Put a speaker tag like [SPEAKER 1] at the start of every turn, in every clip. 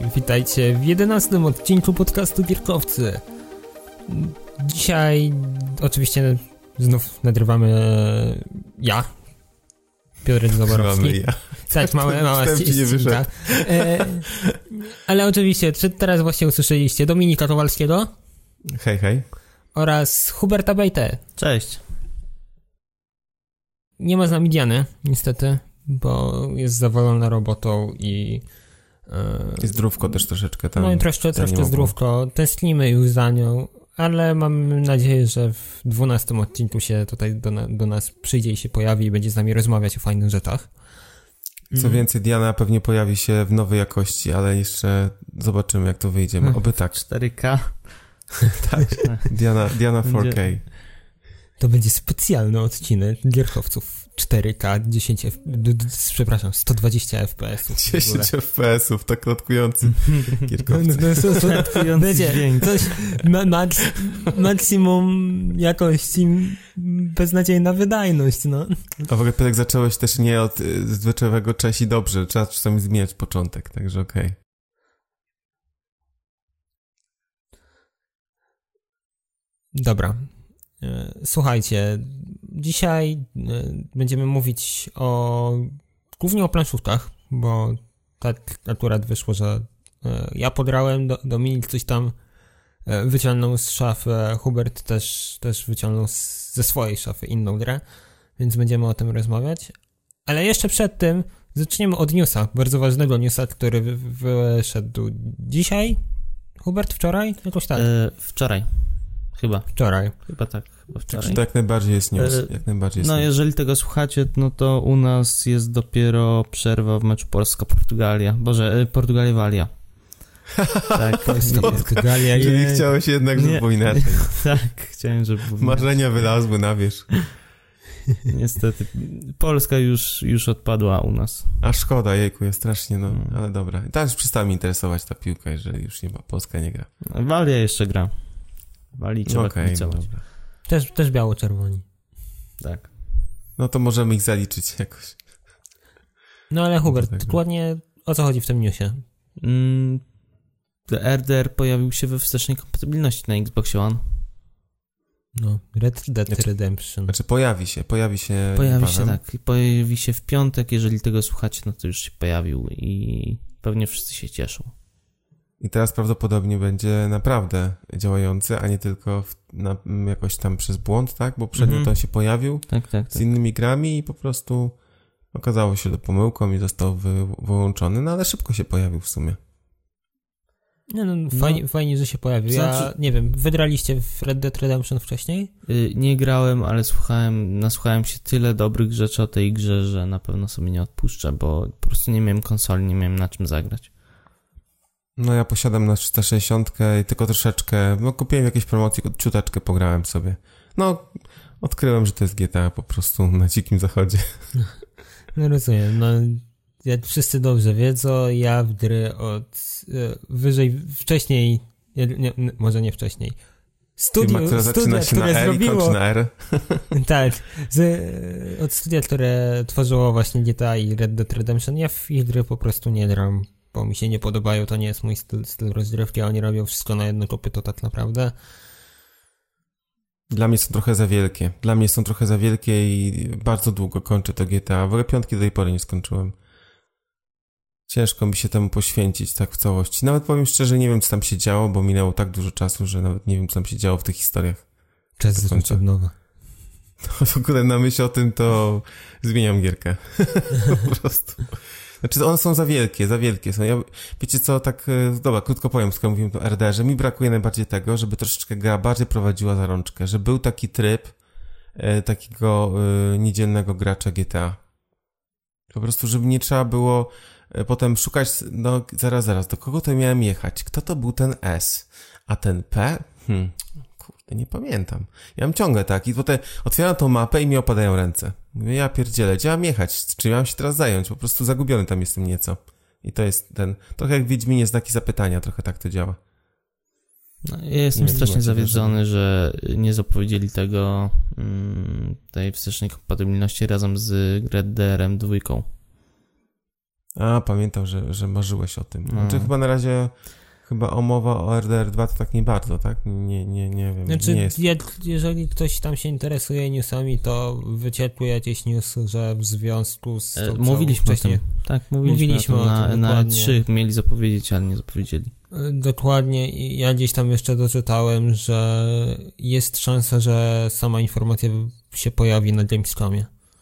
[SPEAKER 1] Witajcie w 11. odcinku podcastu Gierkowcy. Dzisiaj oczywiście znów nagrywamy ja, Piotr Zaborowski. Tak, mała ścinka. Ale oczywiście, teraz właśnie usłyszeliście Dominika Kowalskiego.
[SPEAKER 2] Hej, hej.
[SPEAKER 1] Oraz Huberta Bejtę.
[SPEAKER 3] Cześć.
[SPEAKER 1] Nie ma z nami Diany, niestety, bo jest zawalona robotą i...
[SPEAKER 2] I zdrówko też troszeczkę tam.
[SPEAKER 1] No i troszkę zdrówko. Tęsknimy już za nią, ale mam nadzieję, że w 12 odcinku się tutaj do nas przyjdzie i się pojawi i będzie z nami rozmawiać o fajnych rzeczach.
[SPEAKER 2] Co więcej, Diana pewnie pojawi się w nowej jakości, ale jeszcze zobaczymy, jak to wyjdzie. Oby tak.
[SPEAKER 3] 4K.
[SPEAKER 2] Tak. Diana 4K.
[SPEAKER 1] To będzie specjalny odcinek Gierkowców 4K, 120 FPS-ów.
[SPEAKER 2] 10 FPS-ów, tak klatkujący Gierkowcy.
[SPEAKER 1] Będzie coś maksimum jakości, beznadziejna wydajność, no.
[SPEAKER 2] A w ogóle, Piotrek, zacząłeś też nie od zwyczajowego cześć i dobrze. Trzeba czasami zmieniać początek, także okej.
[SPEAKER 1] Dobra. Słuchajcie, dzisiaj będziemy mówić głównie o planszówkach, bo tak akurat wyszło, że ja podrałem, Dominik coś tam wyciągnął z szafy, Hubert też wyciągnął ze swojej szafy inną grę, więc będziemy o tym rozmawiać. Ale jeszcze przed tym zaczniemy od newsa, bardzo ważnego newsa, który wyszedł dzisiaj. Hubert, wczoraj? Jakoś tak.
[SPEAKER 3] Wczoraj. Chyba tak. Wczoraj.
[SPEAKER 2] To jak najbardziej jest news.
[SPEAKER 3] Jeżeli tego słuchacie, no to u nas jest dopiero przerwa w meczu Polska-Portugalia. Portugalia-Walia. Tak,
[SPEAKER 1] Polska-Portugalia.
[SPEAKER 2] Czyli chciałeś jednak, żeby było inaczej.
[SPEAKER 3] Tak, chciałem, żeby było
[SPEAKER 2] Marzenia wylazły na wierzch.
[SPEAKER 3] Niestety. Polska już odpadła u nas.
[SPEAKER 2] A szkoda, jejku, jest strasznie, ale dobra. Teraz przestała mi interesować ta piłka, jeżeli już Polska nie gra.
[SPEAKER 3] Walia jeszcze gra. Wali trzeba kibicować.
[SPEAKER 1] Też biało-czerwoni.
[SPEAKER 3] Tak.
[SPEAKER 2] No to możemy ich zaliczyć jakoś.
[SPEAKER 1] No ale Hubert, dokładnie o co chodzi w tym newsie?
[SPEAKER 3] RDR pojawił się we wstecznej kompatybilności na Xbox One.
[SPEAKER 1] No, Red Dead Redemption.
[SPEAKER 2] Znaczy pojawi się.
[SPEAKER 3] Pojawi się, tak. Pojawi się w piątek, jeżeli tego słuchacie, no to już się pojawił i pewnie wszyscy się cieszą.
[SPEAKER 2] I teraz prawdopodobnie będzie naprawdę działający, a nie tylko jakoś tam przez błąd, tak? Bo przednio on się pojawił z innymi grami i po prostu okazało się to pomyłką i został wyłączony, no ale szybko się pojawił w sumie.
[SPEAKER 1] Fajnie, że się pojawił. Ja nie wiem, wygraliście w Red Dead Redemption wcześniej?
[SPEAKER 3] Nie grałem, ale nasłuchałem się tyle dobrych rzeczy o tej grze, że na pewno sobie nie odpuszczę, bo po prostu nie miałem konsoli, nie miałem na czym zagrać.
[SPEAKER 2] No ja posiadam na 360 i tylko troszeczkę, kupiłem jakieś promocje, ciuteczkę pograłem sobie. No, odkryłem, że to jest GTA po prostu na dzikim zachodzie.
[SPEAKER 1] No rozumiem, jak wszyscy dobrze wiedzą, ja w gry wcześniej, może nie wcześniej,
[SPEAKER 2] Firma, która zaczyna się na R i kończy na R.
[SPEAKER 1] Tak, od studia, które tworzyło właśnie GTA i Red Dead Redemption, ja w ich gry po prostu nie gram, bo mi się nie podobają, to nie jest mój styl rozgrywki, a oni robią wszystko na jedno kopyto tak naprawdę.
[SPEAKER 2] Dla mnie są trochę za wielkie i bardzo długo kończę to GTA. W ogóle 5 do tej pory nie skończyłem. Ciężko mi się temu poświęcić tak w całości. Nawet powiem szczerze, nie wiem, co tam się działo, bo minęło tak dużo czasu, że nawet nie wiem, co tam się działo w tych historiach.
[SPEAKER 1] Czas zacząć od nowa.
[SPEAKER 2] No, w ogóle na myśl o tym to zmieniam gierkę. Po prostu. Znaczy, one są za wielkie są. Wiecie co, tak, dobra, krótko powiem, skoro mówimy o RDR-ze, mi brakuje najbardziej tego, żeby troszeczkę gra bardziej prowadziła za rączkę, że był taki tryb takiego niedzielnego gracza GTA. Po prostu, żeby nie trzeba było potem szukać, zaraz, do kogo to miałem jechać? Kto to był ten S? A ten P? Kurde, nie pamiętam. Ja mam ciągle tak i potem otwieram tą mapę i mi opadają ręce. Mówię, ja pierdzielę, gdzie mam jechać? Czym mam się teraz zająć? Po prostu zagubiony tam jestem nieco. I to jest trochę jak w Wiedźminie znaki zapytania, trochę tak to działa.
[SPEAKER 3] No, ja jestem strasznie zawiedzony, że nie zapowiedzieli tej wstecznej kompatybilności razem z Red Dead'em 2.
[SPEAKER 2] A, pamiętam, że marzyłeś o tym. Znaczy chyba na razie... Chyba mowa o RDR2 to tak nie bardzo, tak? Nie wiem.
[SPEAKER 1] Znaczy,
[SPEAKER 2] nie jest.
[SPEAKER 1] Jeżeli ktoś tam się interesuje newsami, to wyciekły jakieś newsy, że w związku z tą
[SPEAKER 3] mówiliśmy
[SPEAKER 1] wcześniej...
[SPEAKER 3] o tym. Tak, mówiliśmy o tym. Na E3 mieli zapowiedzieć, ale nie zapowiedzieli.
[SPEAKER 1] Dokładnie. I ja gdzieś tam jeszcze doczytałem, że jest szansa, że sama informacja się pojawi na Gamescomie.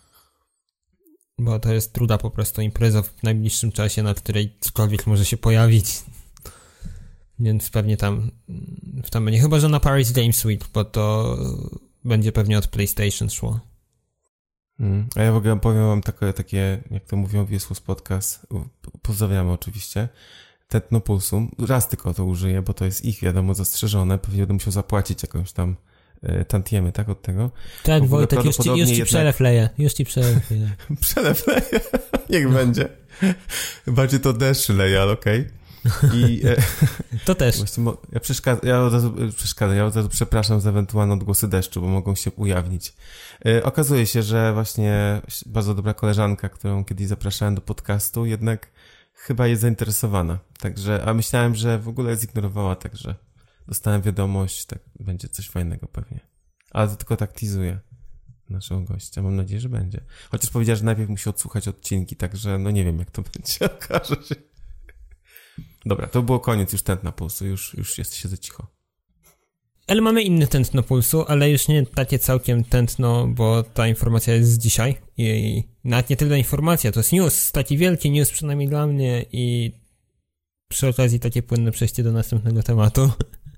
[SPEAKER 1] Bo to jest trudna po prostu impreza w najbliższym czasie, na której cokolwiek może się pojawić. Więc pewnie tam będzie. Chyba, że na Paris Games Week, bo to będzie pewnie od PlayStation szło.
[SPEAKER 2] A ja w ogóle powiem wam takie, jak to mówią Wiesłus Podcast, pozdrawiamy oczywiście, Technopulsum. Raz tylko to użyję, bo to jest ich, wiadomo, zastrzeżone. Pewnie będę musiał zapłacić jakąś tam tantiemy, tak, od tego.
[SPEAKER 1] Tak, Wojtek, już ci przelew leje.
[SPEAKER 2] Przelew leje. Niech będzie. Bardziej to deszcz leje, ale okej. I
[SPEAKER 1] to też.
[SPEAKER 2] Ja od razu przepraszam za ewentualne odgłosy deszczu, bo mogą się ujawnić. Okazuje się, że właśnie bardzo dobra koleżanka, którą kiedyś zapraszałem do podcastu, jednak chyba jest zainteresowana. Także, a myślałem, że w ogóle zignorowała, także dostałem wiadomość, tak będzie coś fajnego pewnie. Ale to tylko tak teazuję naszego gościa. Mam nadzieję, że będzie. Chociaż powiedziała, że najpierw musi odsłuchać odcinki, także no nie wiem, jak to będzie. Okaże się. Dobra, to było koniec już tętna pulsu, już siedzę cicho.
[SPEAKER 1] Ale mamy inny tętno pulsu, ale już nie takie całkiem tętno, bo ta informacja jest z dzisiaj i nawet nie tyle informacja, to jest news, taki wielki news przynajmniej dla mnie i przy okazji takie płynne przejście do następnego tematu.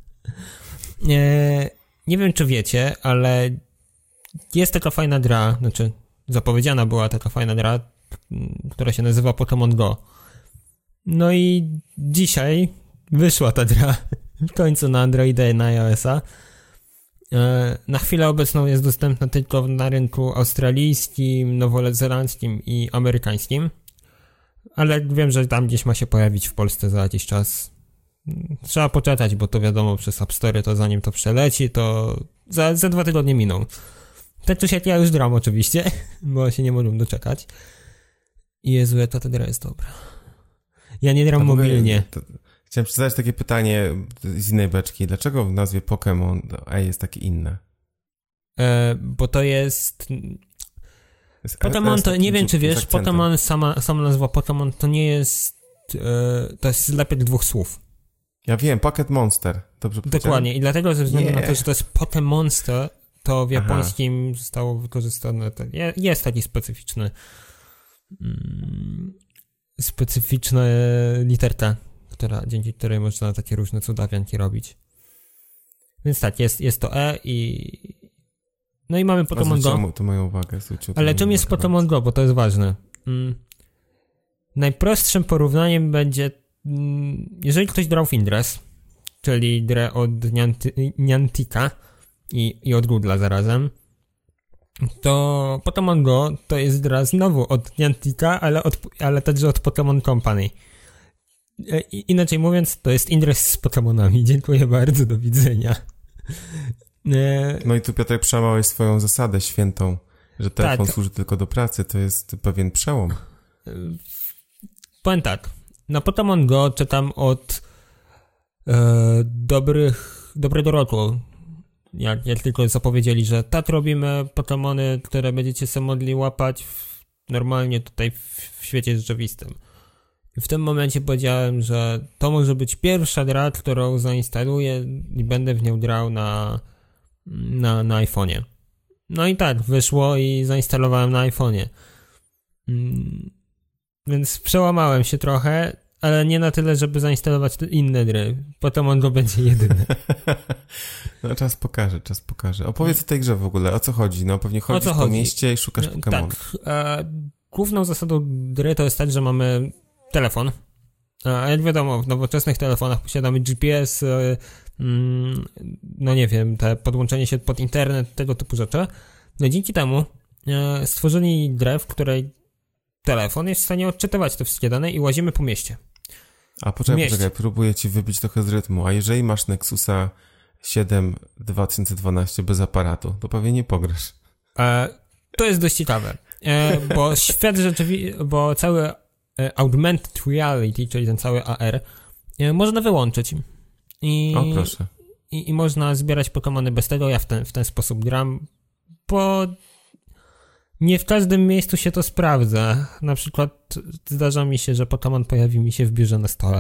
[SPEAKER 1] Nie wiem, czy wiecie, ale jest taka fajna gra, znaczy zapowiedziana była taka fajna gra, która się nazywa Pokémon Go. No i dzisiaj wyszła ta gra w końcu na Androida i na iOS-a. Na chwilę obecną jest dostępna tylko na rynku australijskim, nowozelandzkim i amerykańskim. Ale wiem, że tam gdzieś ma się pojawić w Polsce za jakiś czas. Trzeba poczekać, bo to wiadomo, przez App Store to zanim to przeleci, to za 2 tygodnie miną. Tak czy siak ja już gram oczywiście, bo się nie mogę doczekać. Jezu, jaka ta gra jest dobra. Ja nie gram mobilnie.
[SPEAKER 2] Chciałem zadać takie pytanie z innej beczki. Dlaczego w nazwie Pokémon jest takie inne?
[SPEAKER 1] Bo to jest... Pokémon to, nie wiem czy wiesz, Pokémon, sama nazwa Pokémon to nie jest... to jest zlepek 2 słów.
[SPEAKER 2] Ja wiem, Pocket Monster. Dobrze powiedziałem?
[SPEAKER 1] Dokładnie. I dlatego ze względu na to, że to jest Pokémonster, to w japońskim zostało wykorzystane... Jest taki specyficzna literka, dzięki której można takie różne cudawianki robić. Więc tak, jest to i... No i mamy Pokémon Go.
[SPEAKER 2] To moją uwagę.
[SPEAKER 1] Ale czym jest Pokémon Go, bo to jest ważne. Najprostszym porównaniem będzie, jeżeli ktoś grał w Ingress, czyli grę od Niantica i od Google'a zarazem, to Pokémon Go to jest gra znowu od Niantica, ale także od Pokémon Company. Inaczej mówiąc, to jest Ingress z Pokémonami. Dziękuję bardzo, do widzenia.
[SPEAKER 2] No i tu Piotrek przełamałeś swoją zasadę świętą, że telefon służy tylko do pracy. To jest pewien przełom.
[SPEAKER 1] Powiem tak, na Pokémon Go czytam od dobrego roku. Jak tylko zapowiedzieli, że tak robimy Pokémony, które będziecie sobie mogli łapać normalnie tutaj w świecie rzeczywistym. I w tym momencie powiedziałem, że to może być pierwsza gra, którą zainstaluję i będę w nią grał na iPhone'ie. No i tak, wyszło i zainstalowałem na iPhone'ie. Więc przełamałem się trochę, ale nie na tyle, żeby zainstalować inne gry. Pokémon Go będzie jedyny.
[SPEAKER 2] No czas pokaże. Opowiedz o tej grze w ogóle, o co chodzi? No pewnie chodzisz po mieście i szukasz Pokémonów.
[SPEAKER 1] Tak, główną zasadą gry to jest tak, że mamy telefon. A jak wiadomo, w nowoczesnych telefonach posiadamy GPS, no nie wiem, te podłączenie się pod internet, tego typu rzeczy. No dzięki temu stworzyli grę, w której telefon jest w stanie odczytywać te wszystkie dane i łazimy po mieście.
[SPEAKER 2] A poczekaj, próbuję ci wybić trochę z rytmu. A jeżeli masz Nexusa 7 2012 bez aparatu, to pewnie nie pograsz.
[SPEAKER 1] To jest dość ciekawe, bo świat bo cały Augmented Reality, czyli ten cały AR, można wyłączyć.
[SPEAKER 2] O, proszę.
[SPEAKER 1] I można zbierać Pokemony bez tego. Ja w ten sposób gram, bo nie w każdym miejscu się to sprawdza. Na przykład zdarza mi się, że Pokemon pojawi mi się w biurze na stole.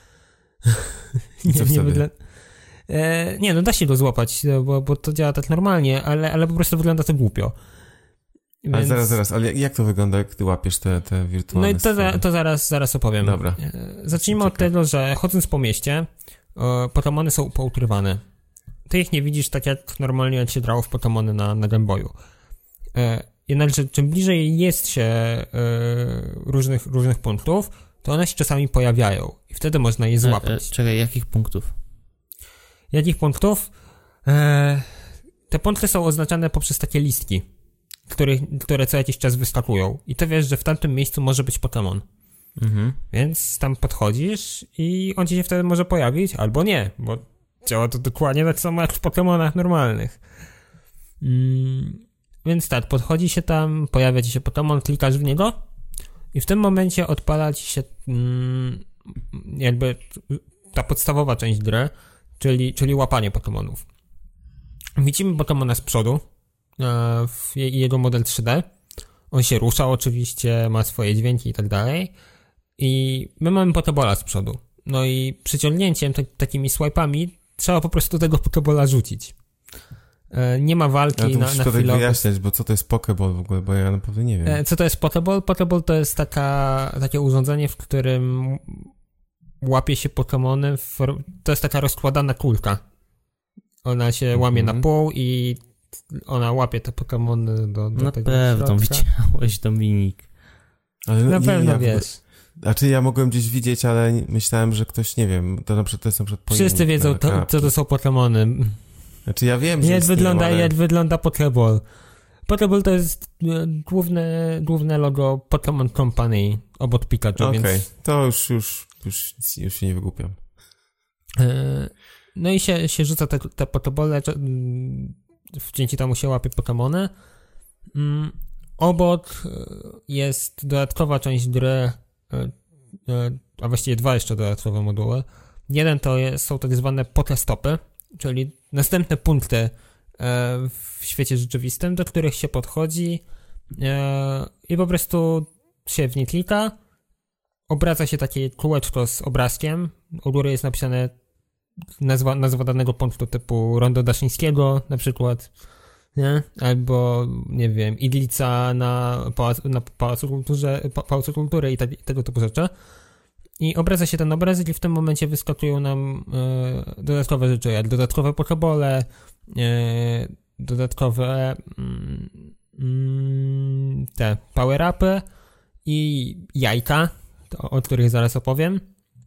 [SPEAKER 1] Nie, no da się go złapać, bo to działa tak normalnie, ale po prostu wygląda to głupio.
[SPEAKER 2] Więc... Ale zaraz, ale jak to wygląda, gdy łapiesz te wirtualne
[SPEAKER 1] No i to zaraz opowiem.
[SPEAKER 2] Dobra.
[SPEAKER 1] Zacznijmy od tego, że chodząc po mieście, Pokemony są poukrywane. Ty ich nie widzisz tak jak normalnie jak się grało w Pokemony na Game Boyu. Jednakże czym bliżej jest się różnych punktów, to one się czasami pojawiają i wtedy można je złapać.
[SPEAKER 3] Czekaj, jakich punktów?
[SPEAKER 1] Jakich punktów? Te punkty są oznaczane poprzez takie listki, które co jakiś czas wyskakują. I to wiesz, że w tamtym miejscu może być Pokemon.
[SPEAKER 3] Mhm.
[SPEAKER 1] Więc tam podchodzisz i on ci się wtedy może pojawić, albo nie, bo działa to dokładnie tak samo jak w Pokemonach normalnych. Więc tak, podchodzi się tam, pojawia ci się Pokemon, klikasz w niego i w tym momencie odpala ci się jakby ta podstawowa część gry, czyli łapanie Pokemonów. Widzimy Pokemona z przodu, jego model 3D. On się rusza oczywiście, ma swoje dźwięki i tak dalej. I my mamy Pokebola z przodu. No i przyciągnięciem, takimi swipe'ami trzeba po prostu tego Pokebola rzucić. Nie ma walki na chwilę.
[SPEAKER 2] Musisz to tak wyjaśniać, bo co to jest Pokeball w ogóle, bo ja naprawdę nie wiem.
[SPEAKER 1] Co to jest Pokeball? Pokeball to jest takie urządzenie, w którym łapie się Pokemony. To jest taka rozkładana kulka. Ona się łamie na pół i ona łapie te Pokemony do
[SPEAKER 3] na
[SPEAKER 1] tego
[SPEAKER 3] pewno
[SPEAKER 1] środka.
[SPEAKER 3] widziałeś, Dominik.
[SPEAKER 2] Ale
[SPEAKER 1] na pewno wiesz.
[SPEAKER 2] Znaczy ja mogłem gdzieś widzieć, ale myślałem, że ktoś, nie wiem, to jest na przykład
[SPEAKER 1] Wszyscy wiedzą, co to są Pokemony.
[SPEAKER 2] Znaczy ja wiem, że
[SPEAKER 1] jak wygląda Pokeball. Pokeball to jest główne logo Pokemon Company obok Pikachu,
[SPEAKER 2] Okej,
[SPEAKER 1] więc...
[SPEAKER 2] to już się nie wygłupiam.
[SPEAKER 1] No i się rzuca te Pokebole, dzięki temu się łapie Pokemony. Obok jest dodatkowa część gry, a właściwie dwa jeszcze dodatkowe moduły. Jeden to są tak zwane Pokestopy, czyli następne punkty w świecie rzeczywistym, do których się podchodzi i po prostu się w nie klika. Obraca się takie kółeczko z obrazkiem. U góry jest napisane nazwa danego punktu typu Rondo Daszyńskiego na przykład, nie? Albo, nie wiem, Idlica na Pałacu Kultury i tego typu rzeczy. I obraca się ten obrazek i w tym momencie wyskakują nam dodatkowe rzeczy, jak dodatkowe Pokebole, dodatkowe te power-upy i jajka, o których zaraz opowiem.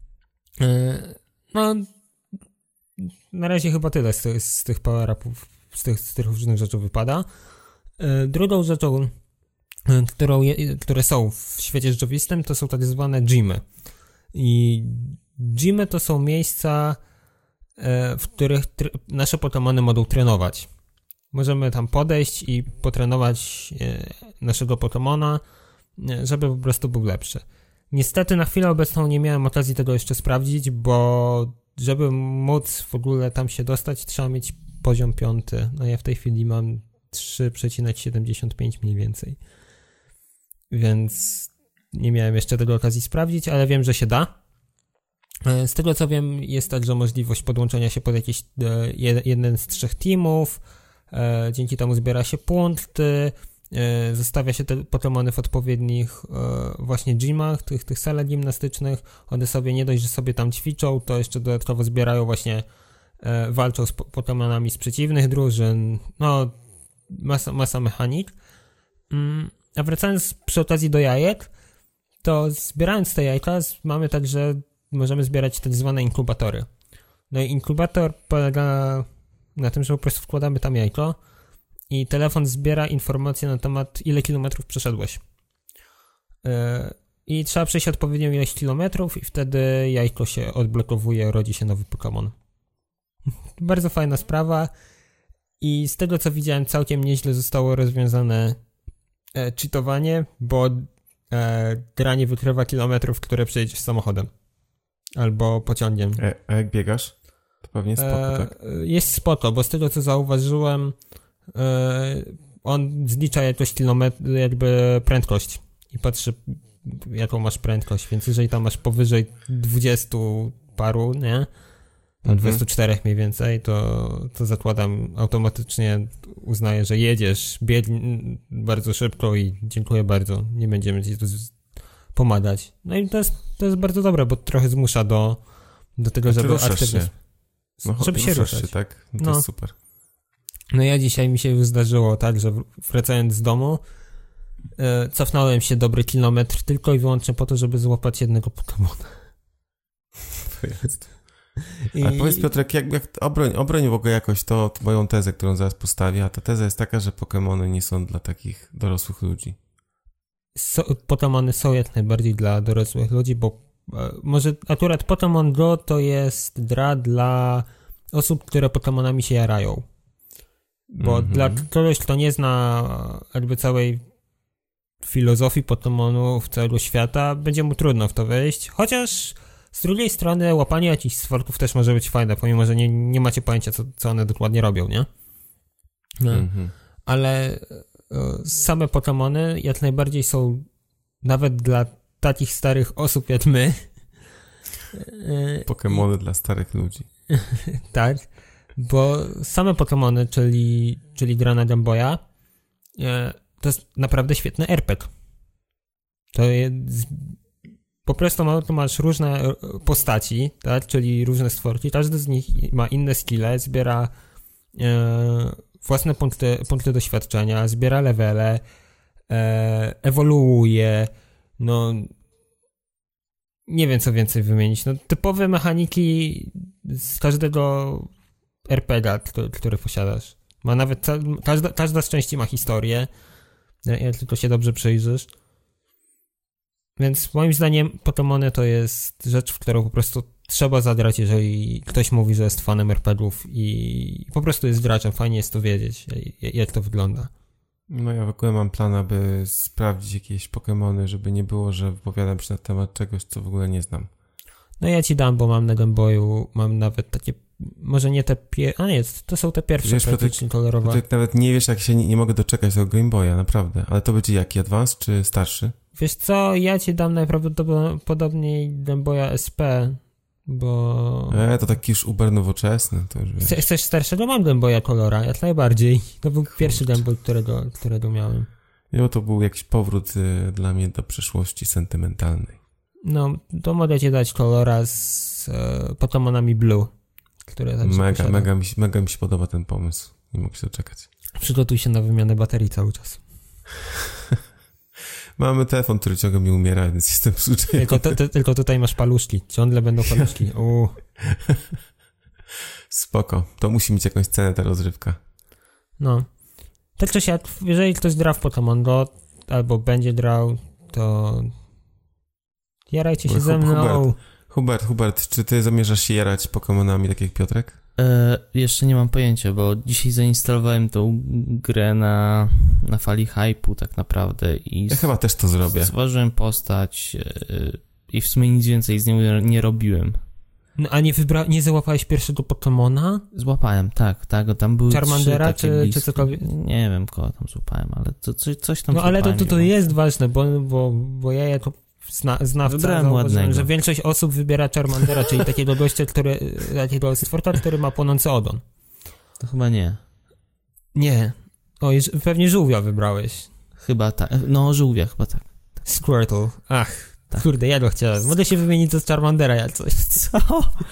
[SPEAKER 1] No, na razie chyba tyle z tych power-upów, z tych różnych rzeczy wypada. Drugą rzeczą, które są w świecie rzeczywistym, to są tak zwane gymy. I gymy to są miejsca, w których nasze Pokemony mogą trenować. Możemy tam podejść i potrenować naszego Pokemona, żeby po prostu był lepszy. Niestety na chwilę obecną nie miałem okazji tego jeszcze sprawdzić, bo żeby móc w ogóle tam się dostać, trzeba mieć poziom 5. No ja w tej chwili mam 3,75 mniej więcej. Więc nie miałem jeszcze tego okazji sprawdzić, ale wiem, że się da. Z tego co wiem, jest także możliwość podłączenia się pod jakiś jeden z 3 teamów. Dzięki temu zbiera się punkty, zostawia się te Pokemony w odpowiednich właśnie gymach, tych salach gimnastycznych. One sobie nie dość, że sobie tam ćwiczą, to jeszcze dodatkowo zbierają właśnie, walczą z Pokemonami z przeciwnych drużyn. No, masa mechanik. A wracając przy okazji do jajek, to zbierając te jajka mamy także, możemy zbierać tak zwane inkubatory. No i inkubator polega na tym, że po prostu wkładamy tam jajko i telefon zbiera informacje na temat, ile kilometrów przeszedłeś. I trzeba przejść odpowiednią ilość kilometrów i wtedy jajko się odblokowuje, rodzi się nowy Pokemon. Bardzo fajna sprawa i z tego co widziałem, całkiem nieźle zostało rozwiązane cheatowanie, bo gra nie wykrywa kilometrów, które przejdziesz samochodem. Albo pociągiem.
[SPEAKER 2] A jak biegasz? To pewnie spoko, tak?
[SPEAKER 1] Jest spoko, bo z tego co zauważyłem, on zlicza jakoś jakby prędkość i patrzy, jaką masz prędkość, więc jeżeli tam masz powyżej 20 paru, nie? 24 mniej więcej, to zakładam, automatycznie uznaje, że jedziesz, biegnie bardzo szybko i dziękuję bardzo, nie będziemy ci tu pomagać. No i to jest bardzo dobre, bo trochę zmusza do tego, żeby aktywnie...
[SPEAKER 2] Żeby się ruszać. Tak? To jest super.
[SPEAKER 1] No ja dzisiaj mi się już zdarzyło tak, że wracając z domu, cofnąłem się dobry kilometr tylko i wyłącznie po to, żeby złapać jednego Pokemona.
[SPEAKER 2] To jest. Ale powiedz, Piotrek, jak obroń w ogóle jakoś to moją tezę, którą zaraz postawię, a ta teza jest taka, że Pokemony nie są dla takich dorosłych ludzi.
[SPEAKER 1] Pokemony są jak najbardziej dla dorosłych ludzi, bo może akurat Pokemon Go to jest gra dla osób, które Pokemonami się jarają. Bo dla kogoś, kto nie zna jakby całej filozofii Pokemonów, całego świata, będzie mu trudno w to wejść, chociaż z drugiej strony łapanie jakichś stworków też może być fajne, pomimo że nie macie pojęcia, co one dokładnie robią, nie? No. Ale same Pokemony jak najbardziej są nawet dla takich starych osób jak my.
[SPEAKER 2] Pokemony dla starych ludzi.
[SPEAKER 1] Tak, bo same Pokemony, czyli gra na Game Boya, to jest naprawdę świetny RPG. To jest... Po prostu masz różne postaci, tak? Czyli różne stworki, każdy z nich ma inne skille, zbiera własne punkty doświadczenia, zbiera levele, ewoluuje, no nie wiem co więcej wymienić, no typowe mechaniki z każdego RPG, który posiadasz. Ma nawet, każda z części ma historię, jak tylko się dobrze przyjrzysz. Więc moim zdaniem Pokemony to jest rzecz, w którą po prostu trzeba zagrać, jeżeli ktoś mówi, że jest fanem RPGów i po prostu jest graczem. Fajnie jest to wiedzieć, jak to wygląda.
[SPEAKER 2] No ja w ogóle mam plan, aby sprawdzić jakieś Pokemony, żeby nie było, że wypowiadam się na temat czegoś, co w ogóle nie znam.
[SPEAKER 1] No ja ci dam, bo mam na Game Boyu, mam nawet takie, może nie te to są te pierwsze praktycznie kolorowe.
[SPEAKER 2] Ty nawet nie wiesz, jak się nie mogę doczekać tego Game Boya, naprawdę. Ale to będzie jaki? Advance czy starszy?
[SPEAKER 1] Wiesz co, ja ci dam najprawdopodobniej Game Boya SP, bo...
[SPEAKER 2] To taki już uber nowoczesny, to już wiesz.
[SPEAKER 1] Chcesz starszego? Mam Game Boya Colora, jak najbardziej. To był pierwszy Game Boy, którego miałem.
[SPEAKER 2] No to był jakiś powrót dla mnie do przeszłości sentymentalnej.
[SPEAKER 1] No, to mogę ci dać Colora z Pokemonami Blue, które także
[SPEAKER 2] mega mi się podoba ten pomysł. Nie mogę się doczekać.
[SPEAKER 1] Przygotuj się na wymianę baterii cały czas.
[SPEAKER 2] Mamy telefon, który ciągle mi umiera, więc jestem współczuję.
[SPEAKER 1] Tylko tutaj masz paluszki. Ciągle będą paluszki.
[SPEAKER 2] Spoko. To musi mieć jakąś cenę ta rozrywka.
[SPEAKER 1] No. Tak czy siak, jeżeli ktoś gra w Pokemon Go, albo będzie grał, to jarajcie się ze mną.
[SPEAKER 2] Hubert, czy ty zamierzasz się jarać Pokemonami, tak jak Piotrek?
[SPEAKER 3] Jeszcze nie mam pojęcia, bo dzisiaj zainstalowałem tą grę na fali hype'u tak naprawdę i
[SPEAKER 2] ja chyba też to zrobię.
[SPEAKER 3] Zważyłem postać i w sumie nic więcej z nią nie robiłem.
[SPEAKER 1] No a nie załapałeś pierwszego Pokemona?
[SPEAKER 3] Złapałem, tak, tam były
[SPEAKER 1] Charmandera czy cokolwiek?
[SPEAKER 3] Nie wiem, kogo tam złapałem, ale coś tam.
[SPEAKER 1] No ale to jest ważne, bo ja jako znawca zauważyłem, że większość osób wybiera Charmandera, czyli takiego gościa, takiego stworka, który ma płonący ogon.
[SPEAKER 3] To chyba nie.
[SPEAKER 1] Nie. Pewnie żółwia wybrałeś.
[SPEAKER 3] Chyba tak. No, żółwia chyba tak.
[SPEAKER 1] Squirtle. Ach, tak. Kurde, ja go chciałem. Mogę się wymienić z Charmandera jak coś.
[SPEAKER 3] Co?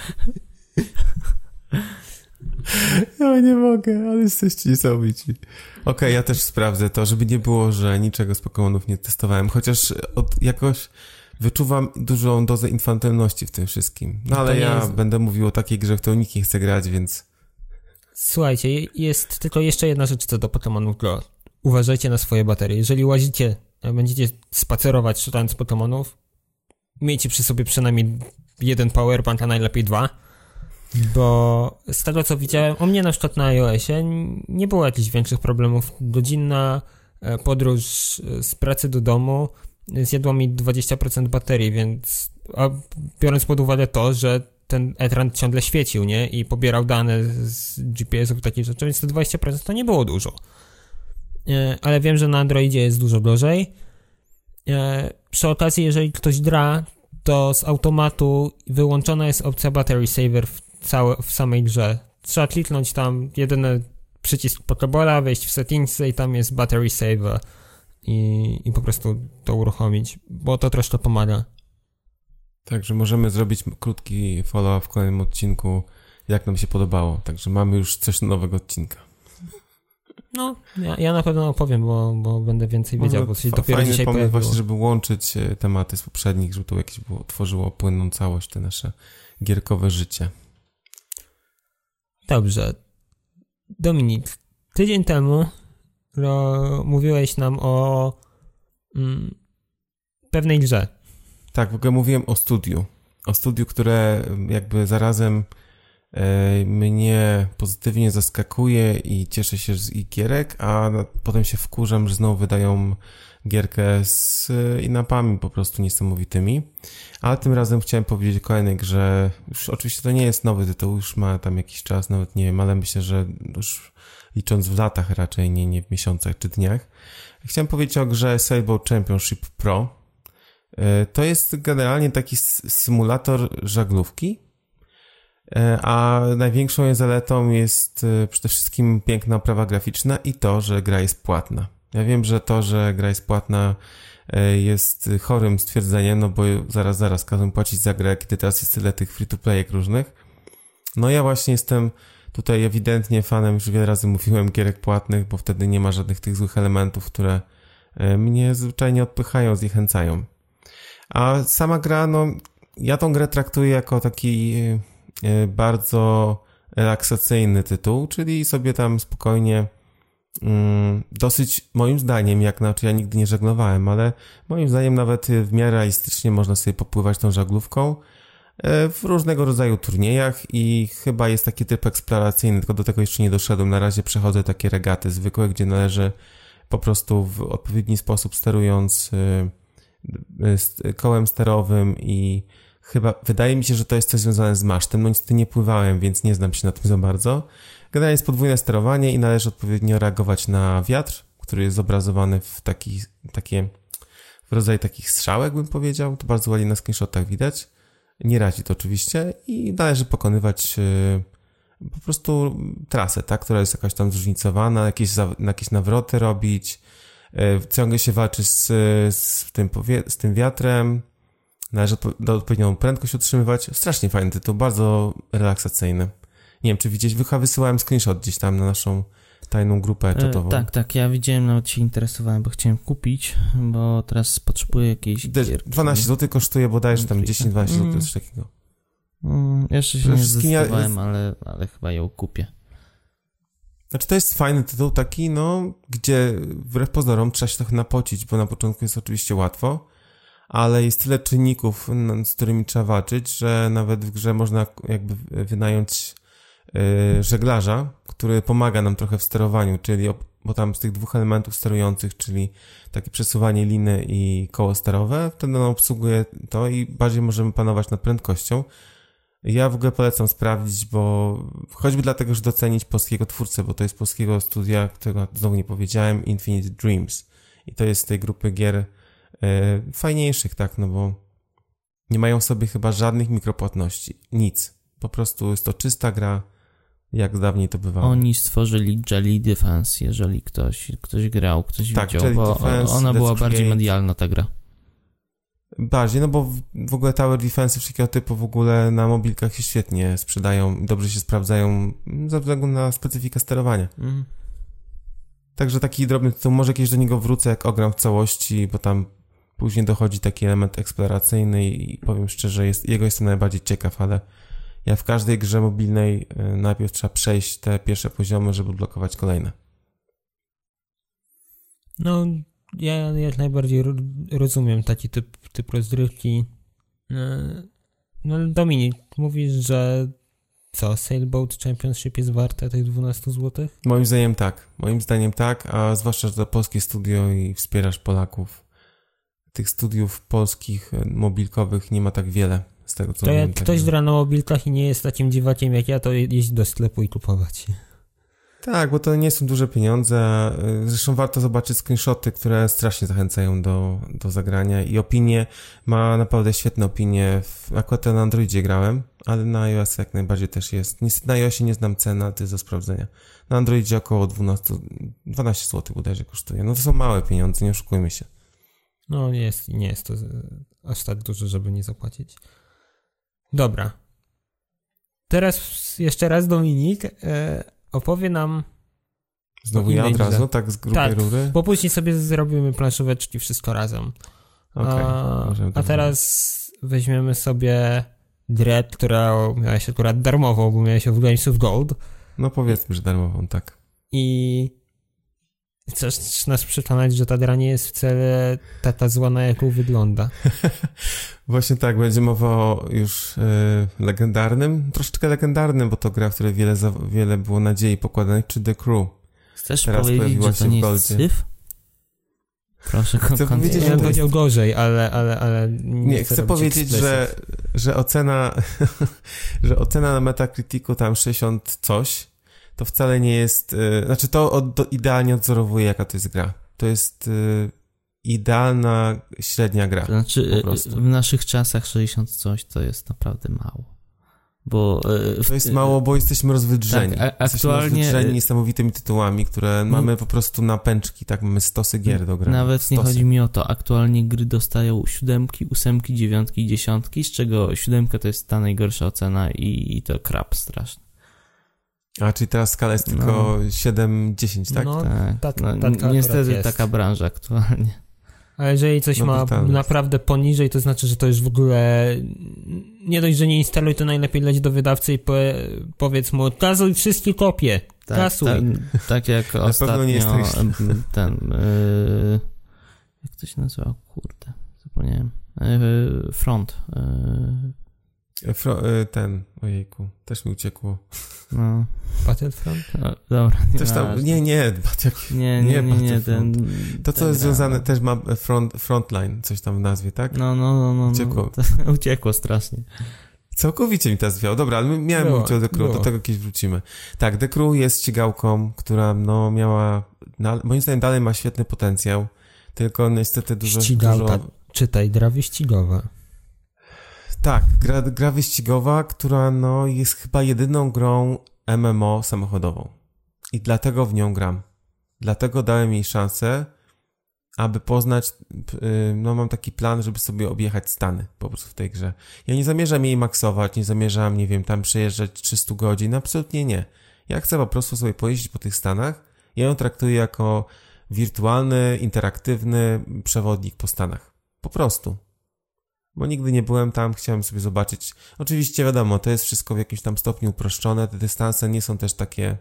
[SPEAKER 2] Ja nie mogę, ale jesteście niesamowici. Okej, ja też sprawdzę to, żeby nie było, że niczego z Pokemonów nie testowałem, chociaż jakoś wyczuwam dużą dozę infantylności w tym wszystkim. No ale ja będę mówił o takiej grze, w którą nikt nie chce grać, więc...
[SPEAKER 1] Słuchajcie, jest tylko jeszcze jedna rzecz co do Pokemonów Go. Uważajcie na swoje baterie. Jeżeli łazicie, będziecie spacerować szukając Pokemonów, miejcie przy sobie przynajmniej jeden powerbank, a najlepiej 2. Bo z tego co widziałem, u mnie na przykład na iOSie nie było jakichś większych problemów. Godzinna podróż z pracy do domu zjadło mi 20% baterii, więc biorąc pod uwagę to, że ten ekran ciągle świecił, nie? I pobierał dane z GPS-ów i takich rzeczy, więc te 20% to nie było dużo. Ale wiem, że na Androidzie jest dużo gorzej. Przy okazji, jeżeli ktoś gra, to z automatu wyłączona jest opcja Battery Saver w samej grze. Trzeba kliknąć tam jedyny przycisk Pokébola, wejść w settingsy i tam jest Battery Saver i po prostu to uruchomić, bo to troszkę pomaga.
[SPEAKER 2] Także możemy zrobić krótki follow-up w kolejnym odcinku, jak nam się podobało. Także mamy już coś nowego odcinka.
[SPEAKER 1] No, ja na pewno opowiem, bo będę więcej wiedział, bo się dopiero dzisiaj pojawiło.
[SPEAKER 2] Właśnie, żeby łączyć tematy z poprzednich, żeby to jakieś tworzyło płynną całość, te nasze gierkowe życie.
[SPEAKER 1] Dobrze. Dominik, tydzień temu mówiłeś nam o pewnej grze.
[SPEAKER 2] Tak, w ogóle mówiłem o studiu. O studiu, które jakby zarazem mnie pozytywnie zaskakuje i cieszę się z ich gierek, a potem się wkurzam, że znowu wydają gierkę z in-appami po prostu niesamowitymi. Ale tym razem chciałem powiedzieć o kolejnej grze. Już oczywiście to nie jest nowy tytuł, już ma tam jakiś czas, nawet nie wiem, ale myślę, że już licząc w latach raczej, nie w miesiącach czy dniach. Chciałem powiedzieć o grze Sailboat Championship Pro. To jest generalnie taki symulator żaglówki, a największą jej zaletą jest przede wszystkim piękna oprawa graficzna i to, że gra jest płatna. Ja wiem, że to, że gra jest płatna jest chorym stwierdzeniem, no bo zaraz każą płacić za grę, kiedy teraz jest tyle tych free-to-playek różnych. No ja właśnie jestem tutaj ewidentnie fanem, już wiele razy mówiłem, gierek płatnych, bo wtedy nie ma żadnych tych złych elementów, które mnie zwyczajnie odpychają, zniechęcają. A sama gra, no ja tą grę traktuję jako taki bardzo relaksacyjny tytuł, czyli sobie tam spokojnie dosyć moim zdaniem, ja nigdy nie żeglowałem, ale moim zdaniem nawet w miarę realistycznie można sobie popływać tą żaglówką w różnego rodzaju turniejach i chyba jest taki typ eksploracyjny, tylko do tego jeszcze nie doszedłem. Na razie przechodzę takie regaty zwykłe, gdzie należy po prostu w odpowiedni sposób sterując kołem sterowym i chyba wydaje mi się, że to jest coś związane z masztem. No niestety nie pływałem, więc nie znam się na tym za bardzo. Generalnie jest podwójne sterowanie i należy odpowiednio reagować na wiatr, który jest zobrazowany w w rodzaju takich strzałek, bym powiedział. To bardzo ładnie na screenshotach widać. Nie radzi to oczywiście i należy pokonywać po prostu trasę, tak, która jest jakaś tam zróżnicowana, jakieś nawroty robić, ciągle się walczy z tym wiatrem, należy odpowiednią prędkość utrzymywać. Strasznie fajny tytuł, bardzo relaksacyjny. Nie wiem, czy wysyłałem screenshot gdzieś tam na naszą tajną grupę czatową.
[SPEAKER 3] Tak, ja widziałem, nawet się interesowałem, bo chciałem kupić, bo teraz potrzebuję jakiejś gierki.
[SPEAKER 2] 12 zł kosztuje bodajże tam 10-12 zł, coś takiego.
[SPEAKER 3] Jeszcze się nie zdecydowałem, ale chyba ją kupię.
[SPEAKER 2] Znaczy to jest fajny tytuł taki, no, gdzie wbrew pozorom trzeba się trochę napocić, bo na początku jest oczywiście łatwo, ale jest tyle czynników, z którymi trzeba walczyć, że nawet w grze można jakby wynająć żeglarza, który pomaga nam trochę w sterowaniu, czyli bo tam z tych dwóch elementów sterujących, czyli takie przesuwanie liny i koło sterowe, wtedy on obsługuje to i bardziej możemy panować nad prędkością. Ja w ogóle polecam sprawdzić, bo choćby dlatego, że docenić polskiego twórcę, bo to jest polskiego studia, którego znowu nie powiedziałem, Infinite Dreams. I to jest z tej grupy gier fajniejszych, tak, no bo nie mają w sobie chyba żadnych mikropłatności. Nic. Po prostu jest to czysta gra, jak dawniej to bywało.
[SPEAKER 3] Oni stworzyli Jelly Defense, jeżeli ktoś grał, ktoś
[SPEAKER 2] tak,
[SPEAKER 3] widział, bo Defense, ona była bardziej medialna, ta gra.
[SPEAKER 2] Bardziej, no bo w ogóle Tower Defense wszelkiego typu w ogóle na mobilkach się świetnie sprzedają, dobrze się sprawdzają ze względu na specyfikę sterowania. Także taki drobny tytuł, może kiedyś do niego wrócę, jak ogram w całości, bo tam później dochodzi taki element eksploracyjny i powiem szczerze, jego jestem najbardziej ciekaw, ale ja w każdej grze mobilnej najpierw trzeba przejść te pierwsze poziomy, żeby odblokować kolejne.
[SPEAKER 1] No, ja jak najbardziej rozumiem taki typ rozgrywki. No, Dominik, mówisz, że Sailboat Championship jest warte tych 12 zł?
[SPEAKER 2] Moim zdaniem tak, a zwłaszcza, że to polskie studio i wspierasz Polaków. tych studiów polskich, mobilkowych nie ma tak wiele z tego, co
[SPEAKER 1] to
[SPEAKER 2] wiem.
[SPEAKER 1] jak ktoś gra na mobilkach i nie jest takim dziwakiem jak ja, to jeździ do sklepu i kupować.
[SPEAKER 2] Tak, bo to nie są duże pieniądze. Zresztą warto zobaczyć screenshoty, które strasznie zachęcają do zagrania i opinie. Ma naprawdę świetne opinie. Akurat na Androidzie grałem, ale na iOS jak najbardziej też jest. Niestety na iOSie nie znam cen, ale to jest do sprawdzenia. Na Androidzie około 12 zł bodajże kosztuje. No to są małe pieniądze, nie oszukujmy się.
[SPEAKER 1] No nie jest to aż tak dużo, żeby nie zapłacić. Dobra. Teraz jeszcze raz Dominik opowie nam...
[SPEAKER 2] Znowu ja od razu, tak z grubej rury?
[SPEAKER 1] Bo później sobie zrobimy planszóweczki wszystko razem. A teraz weźmiemy sobie grę, która miała się akurat darmową, bo miała się w Games of Gold.
[SPEAKER 2] No powiedzmy, że darmową, tak.
[SPEAKER 1] I chcesz nas przekonać, że ta gra nie jest wcale taka zła, na jaką wygląda.
[SPEAKER 2] Właśnie tak, będzie mowa o już troszeczkę legendarnym, bo to gra, w której wiele było nadziei pokładanych, czy The Crew.
[SPEAKER 3] Chcesz powiedzieć, że to nie jest syf? Proszę,
[SPEAKER 2] chcę powiedzieć,
[SPEAKER 1] ja bym powiedział gorzej, ale
[SPEAKER 2] nie chcę powiedzieć, że ocena że ocena na Metacriticu tam 60 coś, to wcale nie jest, znaczy to idealnie odzorowuje, jaka to jest gra. To jest idealna średnia gra.
[SPEAKER 3] To znaczy w naszych czasach 60 coś to jest naprawdę mało. Bo
[SPEAKER 2] to jest mało, bo jesteśmy rozwydrzeni.
[SPEAKER 3] Tak,
[SPEAKER 2] aktualnie jesteśmy rozwydrzeni niesamowitymi tytułami, które mamy po prostu na pęczki, tak, mamy stosy gier do grania.
[SPEAKER 3] Nawet nie chodzi mi o to. Aktualnie gry dostają 7, 8, 9, 10, z czego 7 to jest ta najgorsza ocena i to krap straszny.
[SPEAKER 2] A, czyli teraz skala jest tylko 7-10, tak?
[SPEAKER 1] No,
[SPEAKER 3] tak. Niestety taka branża aktualnie.
[SPEAKER 1] A jeżeli coś ma naprawdę poniżej, to znaczy, że to już w ogóle nie dość, że nie instaluj, to najlepiej leć do wydawcy i powiedz mu, kasuj wszystkie kopie, kasuj.
[SPEAKER 3] Tak jak ostatnio jak to się nazywa? Kurde, zapomniałem. Front.
[SPEAKER 2] Ojejku, też mi uciekło.
[SPEAKER 3] No.
[SPEAKER 1] Battlefront?
[SPEAKER 3] No, dobra.
[SPEAKER 2] Nie, to, co jest związane, też ma Frontline, coś tam w nazwie, tak?
[SPEAKER 3] No.
[SPEAKER 2] Uciekło.
[SPEAKER 3] Uciekło strasznie.
[SPEAKER 2] Całkowicie mi teraz wiało. Dobra, ale miałem mówić o The Crew, do tego kiedyś wrócimy. Tak, The Crew jest ścigałką, która miała, moim zdaniem dalej ma świetny potencjał, tylko niestety dużo...
[SPEAKER 1] Czytaj, gra wyścigowa.
[SPEAKER 2] Tak, gra wyścigowa, która jest chyba jedyną grą MMO samochodową. I dlatego w nią gram. Dlatego dałem jej szansę, aby poznać, mam taki plan, żeby sobie objechać Stany po prostu w tej grze. Ja nie zamierzam jej maksować, nie zamierzam, nie wiem, tam przejeżdżać 300 godzin, absolutnie nie. Ja chcę po prostu sobie pojeździć po tych Stanach. Ja ją traktuję jako wirtualny, interaktywny przewodnik po Stanach. Po prostu. Bo nigdy nie byłem tam, chciałem sobie zobaczyć. Oczywiście wiadomo, to jest wszystko w jakimś tam stopniu uproszczone, te dystanse nie są też takie,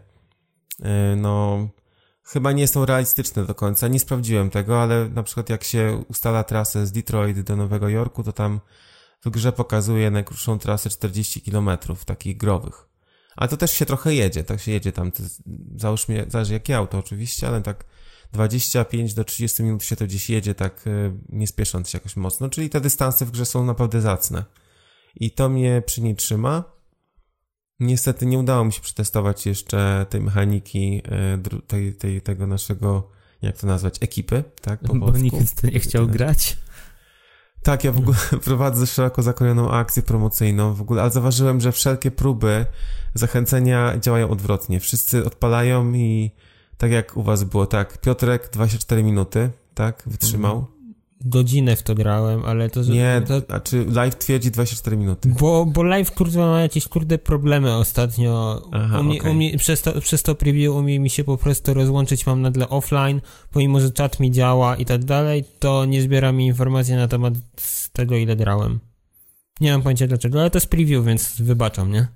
[SPEAKER 2] chyba nie są realistyczne do końca. Nie sprawdziłem tego, ale na przykład jak się ustala trasę z Detroit do Nowego Jorku, to tam w grze pokazuje najkrótszą trasę 40 km, takich growych. Ale to też się trochę jedzie, tak się jedzie tam, załóżmy, zależy jakie auto oczywiście, ale tak 25 do 30 minut się to gdzieś jedzie, tak nie spiesząc się jakoś mocno, czyli te dystanse w grze są naprawdę zacne. I to mnie przy niej trzyma. Niestety nie udało mi się przetestować jeszcze tej mechaniki, tego naszego, jak to nazwać, ekipy, tak?
[SPEAKER 3] Bo nikt nie chciał grać.
[SPEAKER 2] Tak, ja w ogóle prowadzę szeroko zakrojoną akcję promocyjną w ogóle, ale zauważyłem, że wszelkie próby zachęcenia działają odwrotnie. Wszyscy odpalają i tak jak u was było, tak, Piotrek 24 minuty, tak, wytrzymał.
[SPEAKER 1] Godzinę w to grałem, ale to...
[SPEAKER 2] Nie, a czy live twierdzi 24 minuty?
[SPEAKER 1] Bo live, ma jakieś, problemy ostatnio.
[SPEAKER 2] Aha,
[SPEAKER 1] przez to preview umie mi się po prostu rozłączyć, mam nagle offline, pomimo, że czat mi działa i tak dalej, to nie zbiera mi informacji na temat tego, ile grałem. Nie mam pojęcia dlaczego, ale to jest preview, więc wybaczam, nie?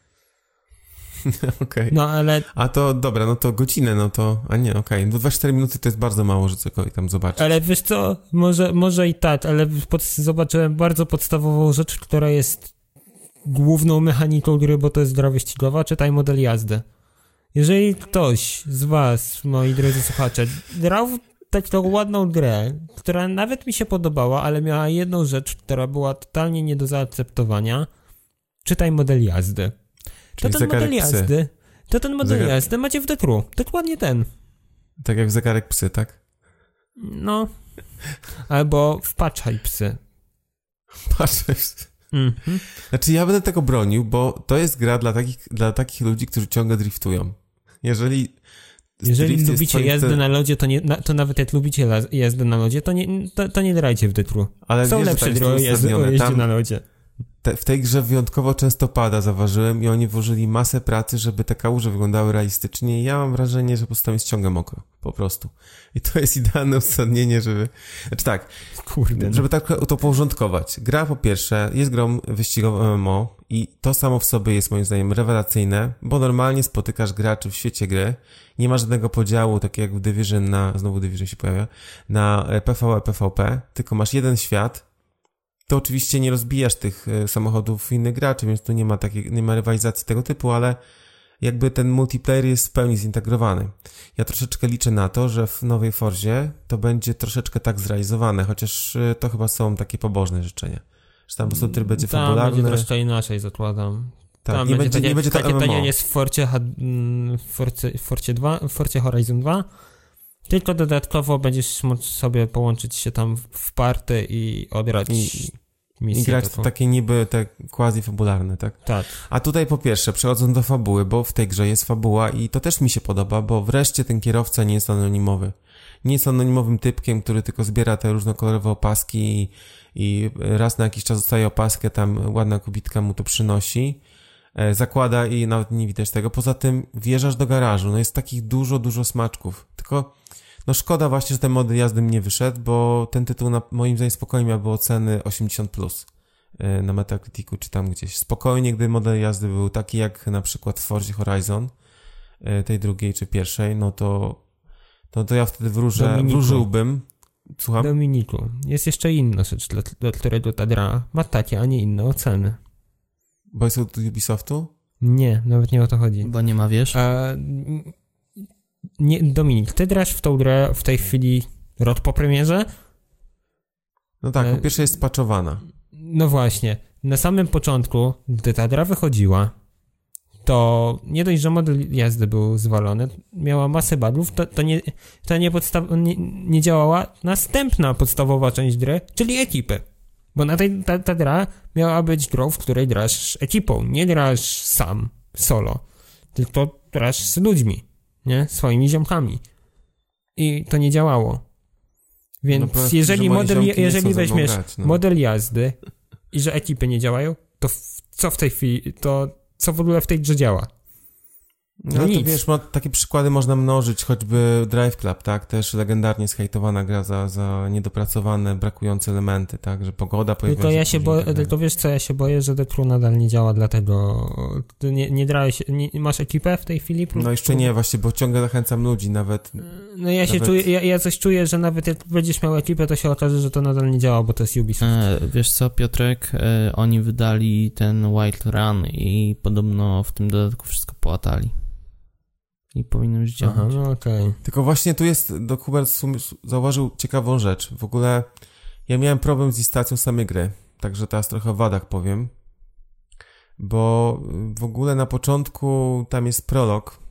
[SPEAKER 2] Okej.
[SPEAKER 1] No ale...
[SPEAKER 2] A to dobra, no to godzinę, no to... A nie, okej. No 24 minuty to jest bardzo mało, że cokolwiek tam zobaczyć.
[SPEAKER 1] Ale wiesz co, może i tak, ale zobaczyłem bardzo podstawową rzecz, która jest główną mechaniką gry, bo to jest gra wyścigowa, czytaj model jazdy. Jeżeli ktoś z was, moi drodzy słuchacze, grał taką ładną grę, która nawet mi się podobała, ale miała jedną rzecz, która była totalnie nie do zaakceptowania. Czytaj model jazdy.
[SPEAKER 2] Czyli
[SPEAKER 1] To ten model jazdy macie w Detru. Dokładnie ten.
[SPEAKER 2] Tak jak w zegarek psy, tak?
[SPEAKER 1] No. Albo wpatrzaj psy.
[SPEAKER 2] Patrzę. Znaczy ja będę tego bronił, bo to jest gra dla takich ludzi, którzy ciągle driftują. Jeżeli
[SPEAKER 1] lubicie jazdę na lodzie, to nawet jak lubicie jazdę na lodzie, to nie grajcie w Detru.
[SPEAKER 2] Ale
[SPEAKER 1] są lepsze gry o jeździe na lodzie.
[SPEAKER 2] W tej grze wyjątkowo często pada, zauważyłem, i oni włożyli masę pracy, żeby te kałuże wyglądały realistycznie, i ja mam wrażenie, że po prostu tam jest ciągle mokro. Po prostu. I to jest idealne uzasadnienie, żeby... Znaczy tak, żeby tak to porządkować. Gra po pierwsze jest grą wyścigową MMO i to samo w sobie jest moim zdaniem rewelacyjne, bo normalnie spotykasz graczy w świecie gry, nie ma żadnego podziału, tak jak w Division znowu Division się pojawia, na PvE, PvP, tylko masz jeden świat. To oczywiście nie rozbijasz tych samochodów innych graczy, więc tu nie ma rywalizacji tego typu, ale jakby ten multiplayer jest w pełni zintegrowany. Ja troszeczkę liczę na to, że w nowej Forzie to będzie troszeczkę tak zrealizowane, chociaż to chyba są takie pobożne życzenia. Że tam po prostu tryb będzie fabularny.
[SPEAKER 1] Tam będzie troszkę inaczej, zakładam.
[SPEAKER 2] Tak,
[SPEAKER 1] tam
[SPEAKER 2] nie będzie to MMO.
[SPEAKER 1] To nie jest w Forcie Horizon 2, tylko dodatkowo będziesz mógł sobie połączyć się tam w party i odegrać misję.
[SPEAKER 2] I grać w takie niby te quasi-fabularne, tak?
[SPEAKER 1] Tak.
[SPEAKER 2] A tutaj po pierwsze, przechodząc do fabuły, bo w tej grze jest fabuła i to też mi się podoba, bo wreszcie ten kierowca nie jest anonimowy. Nie jest anonimowym typkiem, który tylko zbiera te różnokolorowe opaski i raz na jakiś czas dostaje opaskę, tam ładna kobitka mu to przynosi, zakłada i nawet nie widać tego. Poza tym wjeżdżasz do garażu, no jest takich dużo smaczków. Tylko no szkoda właśnie, że ten model jazdy mnie wyszedł, bo ten tytuł moim zdaniem spokojnie miałby oceny 80+. Na Metacriticu czy tam gdzieś. Spokojnie, gdy model jazdy był taki jak na przykład w Forzie Horizon, tej drugiej czy pierwszej, no to ja wtedy wróżyłbym. Słucham?
[SPEAKER 1] Dominiku, jest jeszcze inna rzecz, dla którego ta gra ma takie, a nie inne oceny.
[SPEAKER 2] Bo jest od Ubisoftu?
[SPEAKER 1] Nie, nawet nie o to chodzi.
[SPEAKER 3] Bo nie ma, wiesz?
[SPEAKER 1] Nie, Dominik, ty grasz w tą grę w tej chwili rok po premierze?
[SPEAKER 2] No tak, po pierwsze jest spaczowana.
[SPEAKER 1] No właśnie, na samym początku, gdy ta gra wychodziła, to nie dość, że model jazdy był zwalony, miała masę bugów, nie działała następna podstawowa część gry, czyli ekipy. Bo ta gra miała być grą, w której grasz ekipą, nie grasz sam, solo, tylko grasz z ludźmi, nie? Swoimi ziomkami. I to nie działało. Więc no jeżeli weźmiesz model jazdy i że ekipy nie działają, to co w tej chwili, co w ogóle w tej grze działa?
[SPEAKER 2] No to wiesz, takie przykłady można mnożyć, choćby Drive Club, tak? Też legendarnie zhejtowana gra za niedopracowane, brakujące elementy, tak? Że pogoda pojawia się...
[SPEAKER 1] Tylko wiesz co, ja się boję, że Detru nadal nie działa, dlatego nie grałeś, masz ekipę w tej chwili?
[SPEAKER 2] No jeszcze nie, właśnie, bo ciągle zachęcam ludzi, nawet...
[SPEAKER 1] No ja coś czuję, że nawet jak będziesz miał ekipę, to się okaże, że to nadal nie działa, bo to jest Ubisoft.
[SPEAKER 3] Wiesz co, Piotrek, oni wydali ten Wild Run i podobno w tym dodatku wszystko połatali. I powinno już działać.
[SPEAKER 1] Aha, no okej.
[SPEAKER 2] Tylko właśnie tu jest, Hubert zauważył ciekawą rzecz. W ogóle ja miałem problem z listacją samej gry, także teraz trochę o wadach powiem, bo w ogóle na początku tam jest prolog,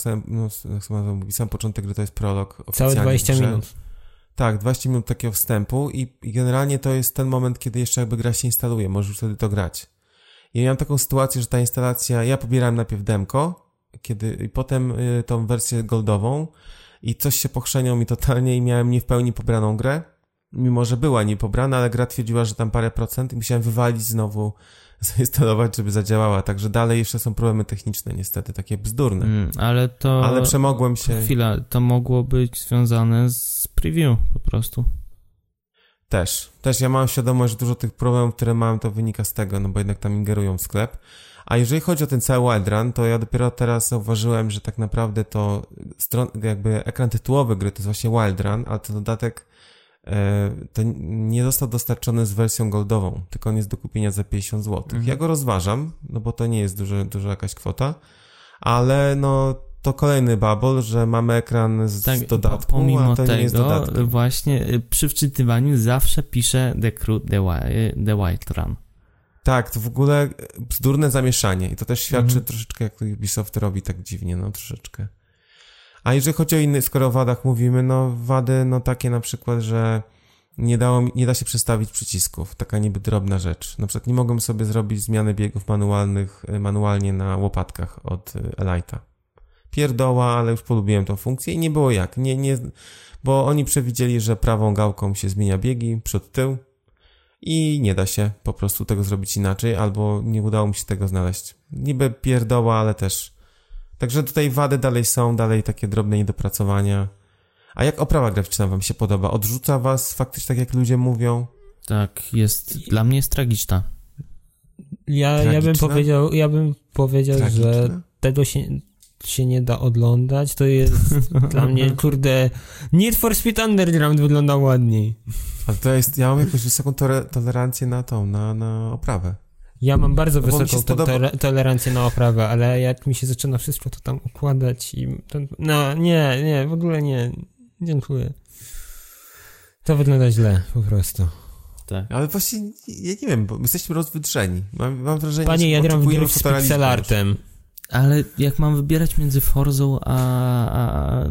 [SPEAKER 2] sam początek gry to jest prolog.
[SPEAKER 1] Całe 20 minut.
[SPEAKER 2] Tak, 20 minut takiego wstępu i generalnie to jest ten moment, kiedy jeszcze jakby gra się instaluje, możesz wtedy to grać. Ja miałem taką sytuację, że ta instalacja, ja pobierałem najpierw demko, i potem tą wersję goldową i coś się pochrzeniło mi totalnie i miałem nie w pełni pobraną grę, mimo że była niepobrana, ale gra twierdziła, że tam parę procent i musiałem wywalić znowu, zainstalować, żeby zadziałała, także dalej jeszcze są problemy techniczne niestety, takie bzdurne. Ale przemogłem się.
[SPEAKER 3] Chwila, to mogło być związane z preview po prostu.
[SPEAKER 2] Też ja mam świadomość, że dużo tych problemów, które mam, to wynika z tego, no bo jednak tam ingerują w sklep. A jeżeli chodzi o ten cały Wild Run, to ja dopiero teraz zauważyłem, że tak naprawdę to jakby ekran tytułowy gry to jest właśnie Wild Run, ale ten dodatek to nie został dostarczony z wersją goldową, tylko on jest do kupienia za 50 zł. Ja go rozważam, no bo to nie jest duża jakaś kwota, ale no to kolejny babol, że mamy ekran z dodatku,
[SPEAKER 3] pomimo
[SPEAKER 2] a to
[SPEAKER 3] tego,
[SPEAKER 2] nie jest dodatkiem.
[SPEAKER 3] właśnie przy wczytywaniu zawsze pisze The Crew, The White Run.
[SPEAKER 2] Tak, to w ogóle bzdurne zamieszanie i to też świadczy troszeczkę, jak Ubisoft robi tak dziwnie, no troszeczkę. A jeżeli chodzi o inne, skoro o wadach mówimy, no wady, no takie na przykład, że nie da się przestawić przycisków, taka niby drobna rzecz. Na przykład nie mogłem sobie zrobić zmiany biegów manualnie na łopatkach od Elite'a. Pierdoła, ale już polubiłem tą funkcję i nie było jak, bo oni przewidzieli, że prawą gałką się zmienia biegi, przód, tył i nie da się po prostu tego zrobić inaczej, albo nie udało mi się tego znaleźć. Niby pierdoła, ale też. Także tutaj wady dalej są, dalej takie drobne niedopracowania. A jak oprawa graficzna wam się podoba? Odrzuca was faktycznie tak, jak ludzie mówią?
[SPEAKER 3] Tak, dla mnie jest tragiczna.
[SPEAKER 1] Ja bym powiedział,
[SPEAKER 2] tragiczna?
[SPEAKER 1] że tego się nie da oglądać. To jest dla mnie, kurde, Need for Speed Underground wygląda ładniej.
[SPEAKER 2] Ale to jest, ja mam jakąś wysoką tolerancję na oprawę.
[SPEAKER 1] Ja mam bardzo wysoką tolerancję na oprawę, ale jak mi się zaczyna wszystko to tam układać i... nie, w ogóle nie. Dziękuję. To wygląda źle, po prostu.
[SPEAKER 3] Tak.
[SPEAKER 2] Ale właśnie, ja nie wiem, bo jesteśmy rozwydrzeni. Mam wrażenie,
[SPEAKER 1] Panie,
[SPEAKER 2] że
[SPEAKER 1] ja gram w gry z
[SPEAKER 2] fotorealizmu
[SPEAKER 1] pixelartem.
[SPEAKER 3] Ale jak mam wybierać między Forzą a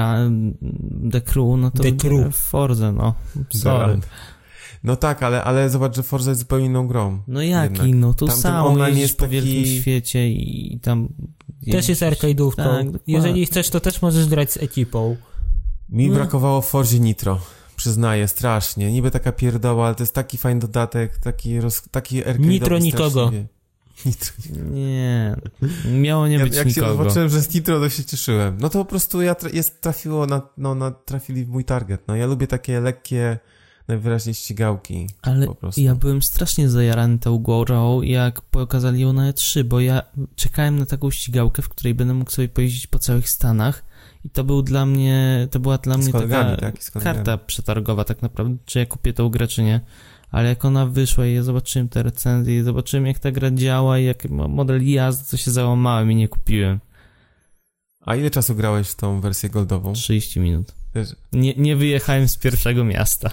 [SPEAKER 3] The Crew, no to wybieram Forzę, no. Sorry.
[SPEAKER 2] No tak, ale zobacz, że Forza jest zupełnie inną grą.
[SPEAKER 3] No jak inną? To samo jeździsz po
[SPEAKER 2] taki...
[SPEAKER 3] wielkim świecie i tam...
[SPEAKER 1] Też jest arcade'ówką.
[SPEAKER 3] Tak,
[SPEAKER 1] jeżeli chcesz, to też możesz grać z ekipą.
[SPEAKER 2] Mi brakowało Forzie Nitro. Przyznaję, strasznie. Niby taka pierdoła, ale to jest taki fajny dodatek, taki arcade'owy.
[SPEAKER 1] Nitro nikogo.
[SPEAKER 2] Nitro.
[SPEAKER 3] Nie, miało nie być
[SPEAKER 2] jak
[SPEAKER 3] nikogo.
[SPEAKER 2] Jak się zobaczyłem, że z Nitro, to się cieszyłem. No to po prostu trafili w mój target. No ja lubię takie lekkie, najwyraźniej ścigałki.
[SPEAKER 3] Ale
[SPEAKER 2] po prostu.
[SPEAKER 3] ja byłem strasznie zajarany tą grą, jak pokazali ją na E3, bo ja czekałem na taką ścigałkę, w której będę mógł sobie pojeździć po całych Stanach i to była dla mnie taka karta przetargowa tak naprawdę, czy ja kupię tą grę, czy nie. Ale jak ona wyszła i ja zobaczyłem te recenzje i zobaczyłem, jak ta gra działa i jak model jazdy, to się załamałem i nie kupiłem.
[SPEAKER 2] A ile czasu grałeś w tą wersję goldową?
[SPEAKER 3] 30 minut. Nie wyjechałem z pierwszego miasta.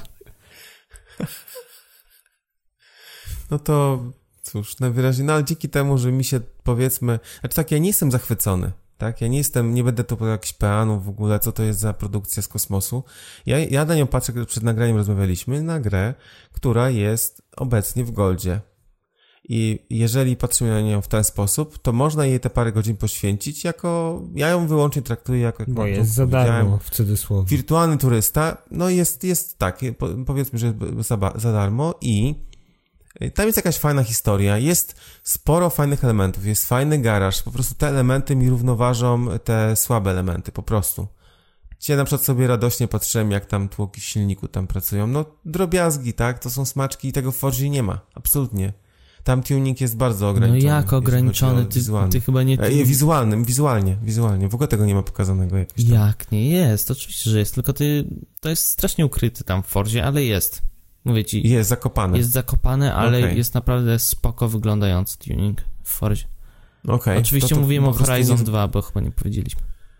[SPEAKER 2] No to cóż, najwyraźniej, ale dzięki temu, że mi się powiedzmy, znaczy tak, ja nie jestem zachwycony, tak, nie będę tu jakichś peanów w ogóle, co to jest za produkcja z kosmosu. Ja na nią patrzę, przed nagraniem rozmawialiśmy, na grę, która jest obecnie w Goldzie. I jeżeli patrzymy na nią w ten sposób, to można jej te parę godzin poświęcić ja ją wyłącznie traktuję jako...
[SPEAKER 1] Bo jest za darmo, w cudzysłowie.
[SPEAKER 2] Wirtualny turysta, no jest tak, powiedzmy, że za darmo i tam jest jakaś fajna historia, jest sporo fajnych elementów, jest fajny garaż, po prostu te elementy mi równoważą te słabe elementy, po prostu. Dzisiaj na przykład sobie radośnie patrzyłem, jak tam tłoki w silniku tam pracują, no drobiazgi, tak, to są smaczki i tego w Forzie nie ma, absolutnie. Tam tuning jest bardzo ograniczony.
[SPEAKER 3] No jak ograniczony? Ty chyba nie...
[SPEAKER 2] Wizualnie. W ogóle tego nie ma pokazanego jakoś tam.
[SPEAKER 3] Jak nie jest? Oczywiście, że jest, tylko to jest strasznie ukryty tam w Forzie, ale jest. Mówię ci...
[SPEAKER 2] Jest zakopane.
[SPEAKER 3] Jest zakopane, ale jest naprawdę spoko wyglądający tuning w Forzie. Oczywiście mówimy o Horizon 2, bo chyba nie powiedzieliśmy.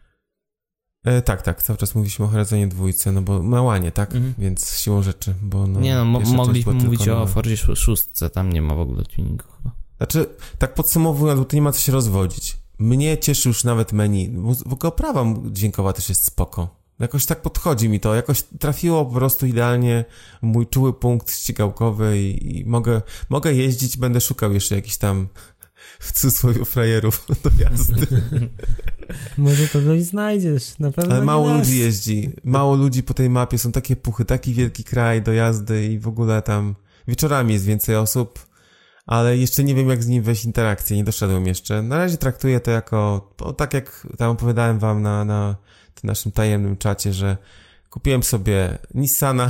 [SPEAKER 2] Tak, cały czas mówiliśmy o Horizonie 2, no bo małanie, tak? Więc siłą rzeczy, bo no...
[SPEAKER 3] Nie no, mogliśmy mówić o Forzie 6, tam nie ma w ogóle tuningu chyba.
[SPEAKER 2] Znaczy, tak podsumowując, bo tu nie ma co się rozwodzić. Mnie cieszy już nawet menu, w ogóle oprawa dźwiękowa też jest spoko. Jakoś tak podchodzi mi to, jakoś trafiło po prostu idealnie w mój czuły punkt ścigałkowy i mogę jeździć, będę szukał jeszcze jakichś tam w cudzysłowie frajerów do jazdy.
[SPEAKER 1] Może to coś znajdziesz, na pewno.
[SPEAKER 2] Ale mało ludzi jeździ, mało ludzi po tej mapie, są takie puchy, taki wielki kraj do jazdy i w ogóle tam wieczorami jest więcej osób, ale jeszcze nie wiem, jak z nim wejść w interakcję, nie doszedłem jeszcze. Na razie traktuję to jako, tak jak tam opowiadałem wam na tym naszym tajemnym czacie, że kupiłem sobie Nissana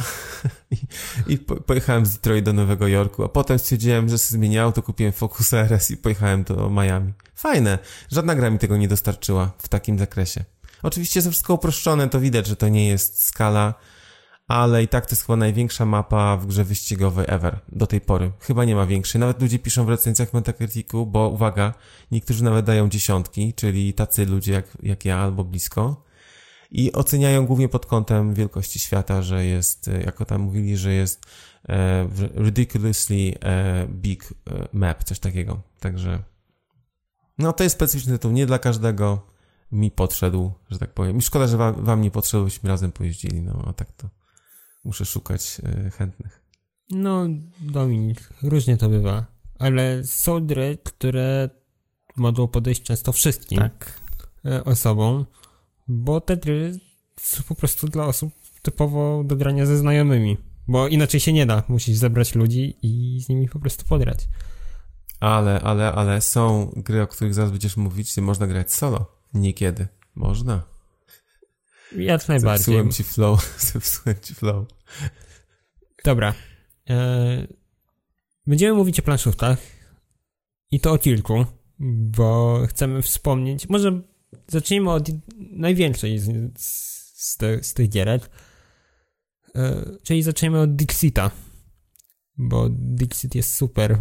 [SPEAKER 2] i pojechałem z Detroit do Nowego Jorku, a potem stwierdziłem, że się zmieniało, to kupiłem Focus RS i pojechałem do Miami. Fajne. Żadna gra mi tego nie dostarczyła w takim zakresie. Oczywiście jest wszystko uproszczone, to widać, że to nie jest skala, ale i tak to jest chyba największa mapa w grze wyścigowej ever, do tej pory. Chyba nie ma większej. Nawet ludzie piszą w recenzjach Metacriticu, bo uwaga, niektórzy nawet dają 10, czyli tacy ludzie jak ja albo blisko i oceniają głównie pod kątem wielkości świata, że jest, jako tam mówili, że jest ridiculously big map, coś takiego. Także no to jest specyficzny tytuł, nie dla każdego mi podszedł, że tak powiem. I szkoda, że wam nie podszedł, byśmy razem pojeździli, no a tak to muszę szukać chętnych.
[SPEAKER 1] No, Dominik, różnie to bywa, ale są gry, które mogą podejść często wszystkim osobom, bo te gry są po prostu dla osób typowo do grania ze znajomymi, bo inaczej się nie da, musisz zebrać ludzi i z nimi po prostu podrać.
[SPEAKER 2] Ale są gry, o których zaraz będziesz mówić, gdzie można grać solo. Niekiedy. Można.
[SPEAKER 1] Jak najbardziej.
[SPEAKER 2] Zepsułem ci flow.
[SPEAKER 1] Dobra. Będziemy mówić o planszówkach i to o kilku, bo chcemy wspomnieć, może zacznijmy od największej z tych gierek, czyli zaczniemy od Dixita, bo Dixit jest super.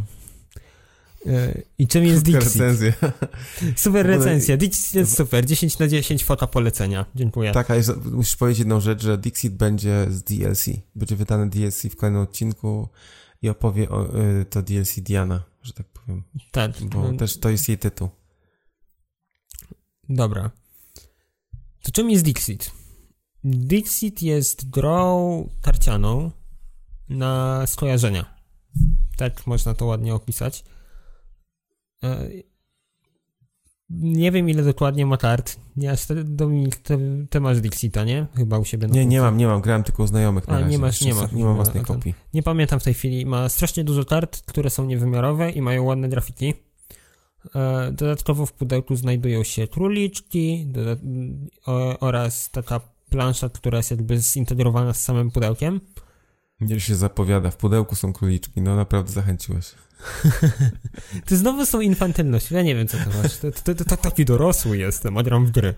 [SPEAKER 1] I czym jest Dixit?
[SPEAKER 2] Recenzja.
[SPEAKER 1] Super recenzja. Dixit jest super. 10/10 fota polecenia. Dziękuję.
[SPEAKER 2] Tak, a musisz powiedzieć jedną rzecz, że Dixit będzie z DLC. Będzie wydane DLC w kolejnym odcinku i opowie o to DLC Diana, że tak powiem.
[SPEAKER 1] Tak.
[SPEAKER 2] Bo też to jest jej tytuł.
[SPEAKER 1] Dobra. To czym jest Dixit? Dixit jest grą tarcianą na skojarzenia. Tak można to ładnie opisać. Nie wiem, ile dokładnie ma kart. Dominik, ty masz Dixita, nie? Chyba u siebie na
[SPEAKER 2] Nie mam. Grałem tylko u znajomych na razie. Nie mam własnej kopii.
[SPEAKER 1] Nie pamiętam w tej chwili. Ma strasznie dużo kart, które są niewymiarowe i mają ładne grafiki. Dodatkowo w pudełku znajdują się króliczki oraz taka plansza, która jest jakby zintegrowana z samym pudełkiem.
[SPEAKER 2] Nie się zapowiada. W pudełku są króliczki. No naprawdę zachęciłeś.
[SPEAKER 1] To znowu są infantylności. Ja nie wiem, co to masz. To taki dorosły jestem, a gram w gry.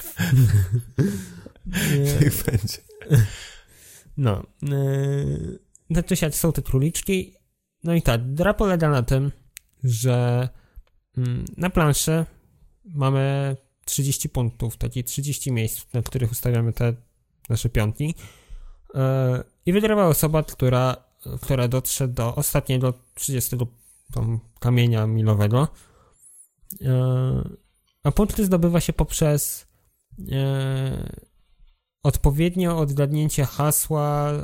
[SPEAKER 2] Niech będzie.
[SPEAKER 1] No. Znaczy się, są te króliczki. No i tak, gra polega na tym, że na planszy mamy 30 punktów, takie 30 miejsc, na których ustawiamy te nasze pionki. I wygrywa osoba, która dotrze do ostatniego 30 kamienia milowego. A punkty zdobywa się poprzez odpowiednio odgadnięcie hasła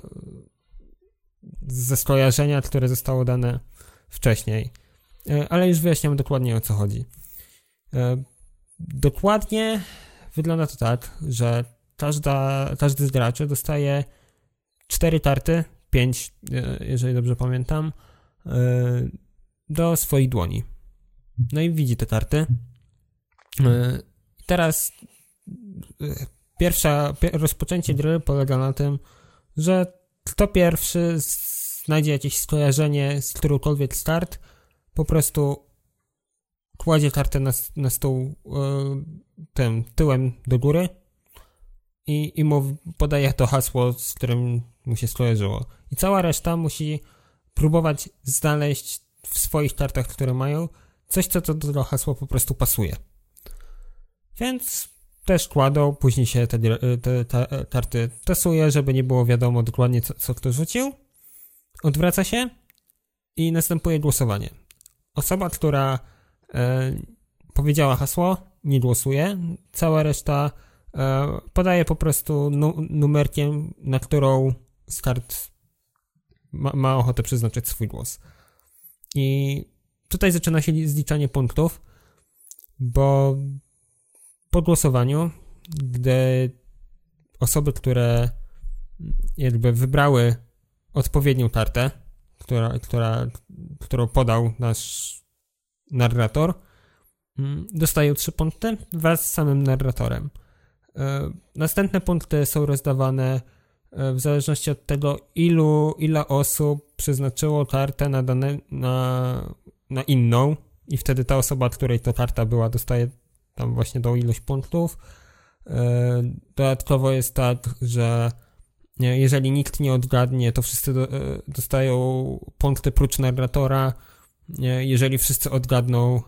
[SPEAKER 1] ze skojarzenia, które zostało dane wcześniej. Ale już wyjaśniam dokładnie, o co chodzi. Dokładnie wygląda to tak, że każdy z graczy dostaje 4 karty, 5, jeżeli dobrze pamiętam, do swoich dłoni. No i widzi te karty. Teraz rozpoczęcie gry polega na tym, że kto pierwszy znajdzie jakieś skojarzenie z którąkolwiek z kart, po prostu kładzie kartę na stół tym tyłem do góry i mu podaje to hasło, z którym mu się skojarzyło. I cała reszta musi próbować znaleźć w swoich kartach, które mają, coś, co to do hasła po prostu pasuje. Więc też kładą, później się te karty tasuje, żeby nie było wiadomo dokładnie, co kto rzucił. Odwraca się i następuje głosowanie. Osoba, która powiedziała hasło, nie głosuje. Cała reszta podaje po prostu numerkiem, na którą z kart ma ochotę przeznaczyć swój głos. I tutaj zaczyna się zliczanie punktów, bo po głosowaniu, gdy osoby, które jakby wybrały odpowiednią kartę, którą podał nasz narrator, dostają 3 punkty wraz z samym narratorem. Następne punkty są rozdawane w zależności od tego, ile osób przeznaczyło kartę na inną i wtedy ta osoba, której to karta była, dostaje tam właśnie tą ilość punktów. Dodatkowo jest tak, że Jeżeli nikt nie odgadnie, to wszyscy dostają punkty prócz narratora. Jeżeli wszyscy odgadną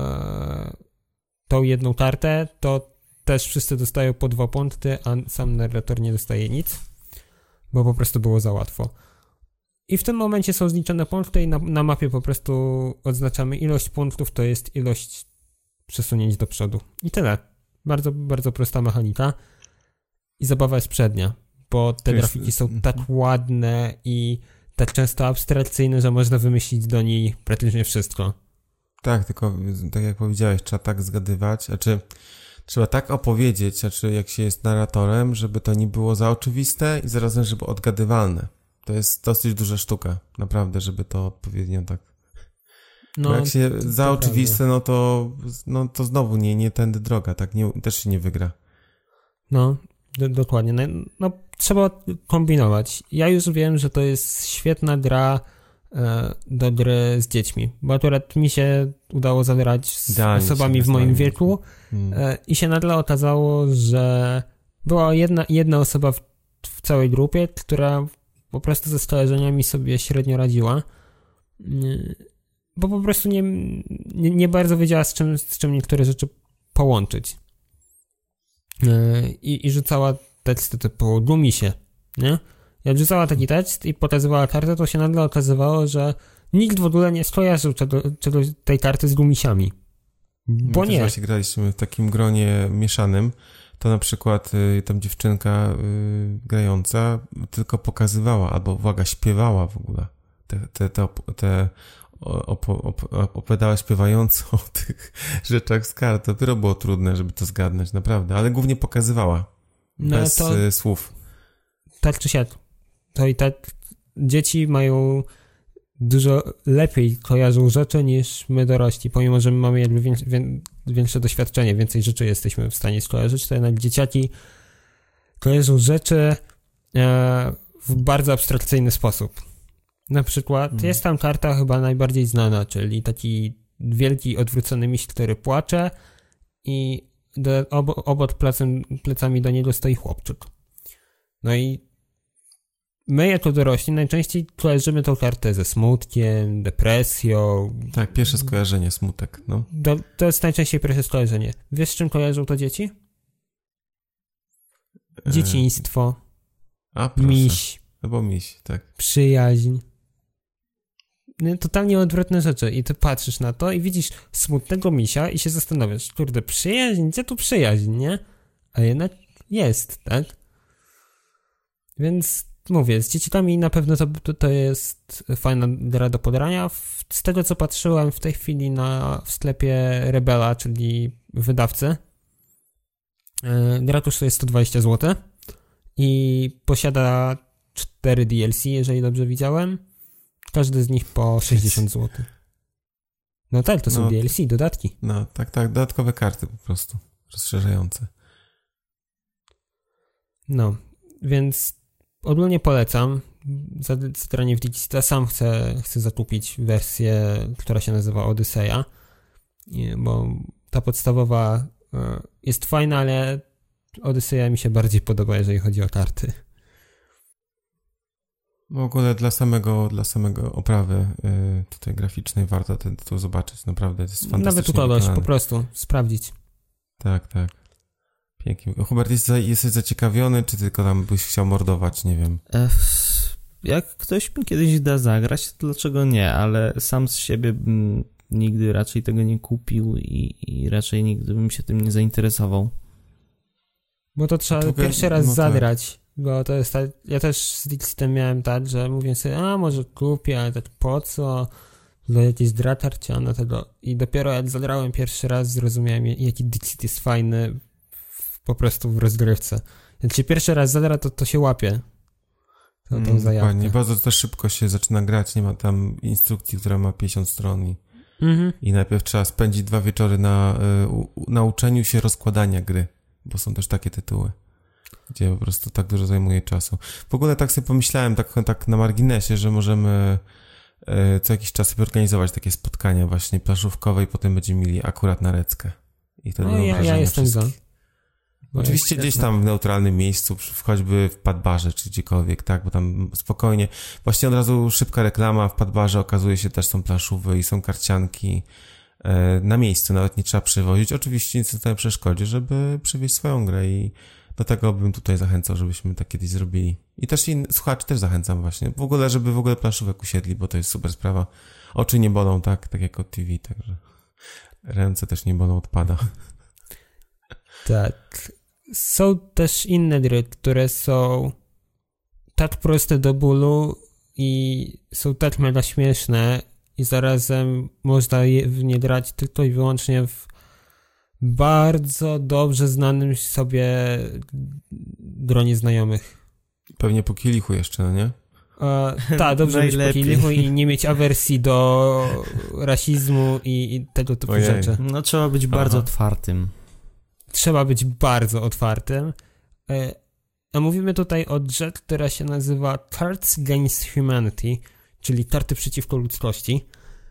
[SPEAKER 1] tą jedną kartę, to też wszyscy dostają po 2 punkty, a sam narrator nie dostaje nic, bo po prostu było za łatwo. I w tym momencie są zliczone punkty i na mapie po prostu odznaczamy ilość punktów, to jest ilość przesunięć do przodu. I tyle. Bardzo, bardzo prosta mechanika. I zabawa jest przednia, bo te grafiki są tak ładne i tak często abstrakcyjne, że można wymyślić do niej praktycznie wszystko.
[SPEAKER 2] Tak, tylko tak jak powiedziałeś, trzeba tak zgadywać, trzeba tak opowiedzieć, jak się jest narratorem, żeby to nie było za oczywiste i zarazem, żeby odgadywalne. To jest dosyć duża sztuka, naprawdę, żeby to odpowiednio tak... No, bo jak się za oczywiste, no to znowu nie tędy droga, tak? Też się nie wygra.
[SPEAKER 1] No, dokładnie. No, trzeba kombinować. Ja już wiem, że to jest świetna gra do gry z dziećmi, bo akurat mi się udało zagrać z osobami w moim wieku i się nagle okazało, że była jedna osoba w całej grupie, która po prostu ze skojarzeniami sobie średnio radziła, bo po prostu nie bardzo wiedziała z czym niektóre rzeczy połączyć. I rzucała teksty typu "dumi się", nie? Jak rzucała taki tekst i pokazywała kartę, to się nagle okazywało, że nikt w ogóle nie skojarzył tej karty z gumisiami. Bo
[SPEAKER 2] my
[SPEAKER 1] nie.
[SPEAKER 2] My właśnie graliśmy w takim gronie mieszanym. To na przykład tam dziewczynka grająca tylko pokazywała, albo uwaga, śpiewała w ogóle. Opowiadała śpiewająco o tych rzeczach z kart. Dopiero było trudne, żeby to zgadnąć, naprawdę. Ale głównie pokazywała. Bez słów.
[SPEAKER 1] Tak czy siak. To i tak dzieci mają dużo lepiej kojarzą rzeczy niż my dorośli. Pomimo, że my mamy jakby większe doświadczenie, więcej rzeczy jesteśmy w stanie skojarzyć, to jednak dzieciaki kojarzą rzeczy w bardzo abstrakcyjny sposób. Na przykład jest tam karta chyba najbardziej znana, czyli taki wielki odwrócony miś, który płacze i obok plecami do niego stoi chłopczyk. No i my jako dorośli najczęściej kojarzymy tą kartę ze smutkiem, depresją.
[SPEAKER 2] Tak, pierwsze skojarzenie, smutek, no.
[SPEAKER 1] To jest najczęściej pierwsze skojarzenie. Wiesz, z czym kojarzą to dzieci? Dzieciństwo. Miś.
[SPEAKER 2] Albo miś, tak.
[SPEAKER 1] Przyjaźń. Totalnie odwrotne rzeczy. I ty patrzysz na to i widzisz smutnego misia i się zastanawiasz, kurde, przyjaźń? Gdzie tu przyjaźń, nie? A jednak jest, tak? Więc mówię, z dzieciakami na pewno to jest fajna gra do podrania. Z tego, co patrzyłem w tej chwili w sklepie Rebela, czyli wydawcy, gra kosztuje 120 zł i posiada 4 DLC, jeżeli dobrze widziałem. Każdy z nich po 60 zł. No tak, to są DLC, dodatki.
[SPEAKER 2] No, tak, dodatkowe karty po prostu, rozszerzające.
[SPEAKER 1] No, więc ogólnie polecam. Zagranie w Digicita. Sam chcę zakupić wersję, która się nazywa Odyseja, bo ta podstawowa jest fajna, ale Odyseja mi się bardziej podoba, jeżeli chodzi o karty.
[SPEAKER 2] W ogóle dla samego oprawy tutaj graficznej warto ten tytuł zobaczyć. Naprawdę jest fantastycznie
[SPEAKER 1] nawet ukogoś, po prostu sprawdzić.
[SPEAKER 2] Tak. Pięknie. Hubert, jesteś zaciekawiony, czy tylko tam byś chciał mordować? Nie wiem.
[SPEAKER 3] Jak ktoś mi kiedyś da zagrać, to dlaczego nie? Ale sam z siebie bym nigdy raczej tego nie kupił i raczej nigdy bym się tym nie zainteresował.
[SPEAKER 1] Bo to trzeba pierwszy raz zagrać. Bo to jest tak, ja też z Dixitem miałem tak, że mówię sobie, może kupię, ale tak po co? Do jakiejś dratarcia tego. I dopiero jak zagrałem pierwszy raz, zrozumiałem, jaki Dixit jest fajny po prostu w rozgrywce. Jak się pierwszy raz zagra, to się łapie. Tą zajawkę.
[SPEAKER 2] Dokładnie, bardzo też szybko się zaczyna grać, nie ma tam instrukcji, która ma 50 stron i najpierw trzeba spędzić 2 wieczory na nauczeniu się rozkładania gry, bo są też takie tytuły, gdzie po prostu tak dużo zajmuje czasu. W ogóle tak sobie pomyślałem, tak na marginesie, że możemy co jakiś czas sobie organizować takie spotkania właśnie planszówkowe i potem będziemy mieli akurat na reckę. I wtedy
[SPEAKER 1] ja jestem za.
[SPEAKER 2] Oczywiście gdzieś tam w neutralnym miejscu, choćby w Padbarze czy gdziekolwiek, tak, bo tam spokojnie. Właśnie od razu szybka reklama, w Padbarze okazuje się też są planszówy i są karcianki na miejscu, nawet nie trzeba przywozić. Oczywiście nic to nie przeszkodzi, żeby przywieźć swoją grę i do tego bym tutaj zachęcał, żebyśmy tak kiedyś zrobili. I też słuchaczy też zachęcam właśnie, w ogóle, żeby w ogóle planszówek usiedli, bo to jest super sprawa. Oczy nie bolą, tak jak od TV, także ręce też nie bolą od pada.
[SPEAKER 1] Tak. Są też inne gry, które są tak proste do bólu i są tak mega śmieszne i zarazem można w nie grać tylko i wyłącznie w bardzo dobrze znanym sobie gronie znajomych.
[SPEAKER 2] Pewnie po kielichu jeszcze, no nie?
[SPEAKER 1] Tak, dobrze być po kielichu i nie mieć awersji do rasizmu i tego typu rzeczy.
[SPEAKER 3] No trzeba być bardzo otwartym.
[SPEAKER 1] Trzeba być bardzo otwartym. A mówimy tutaj o grze, która się nazywa Cards Against Humanity, czyli karty przeciwko ludzkości.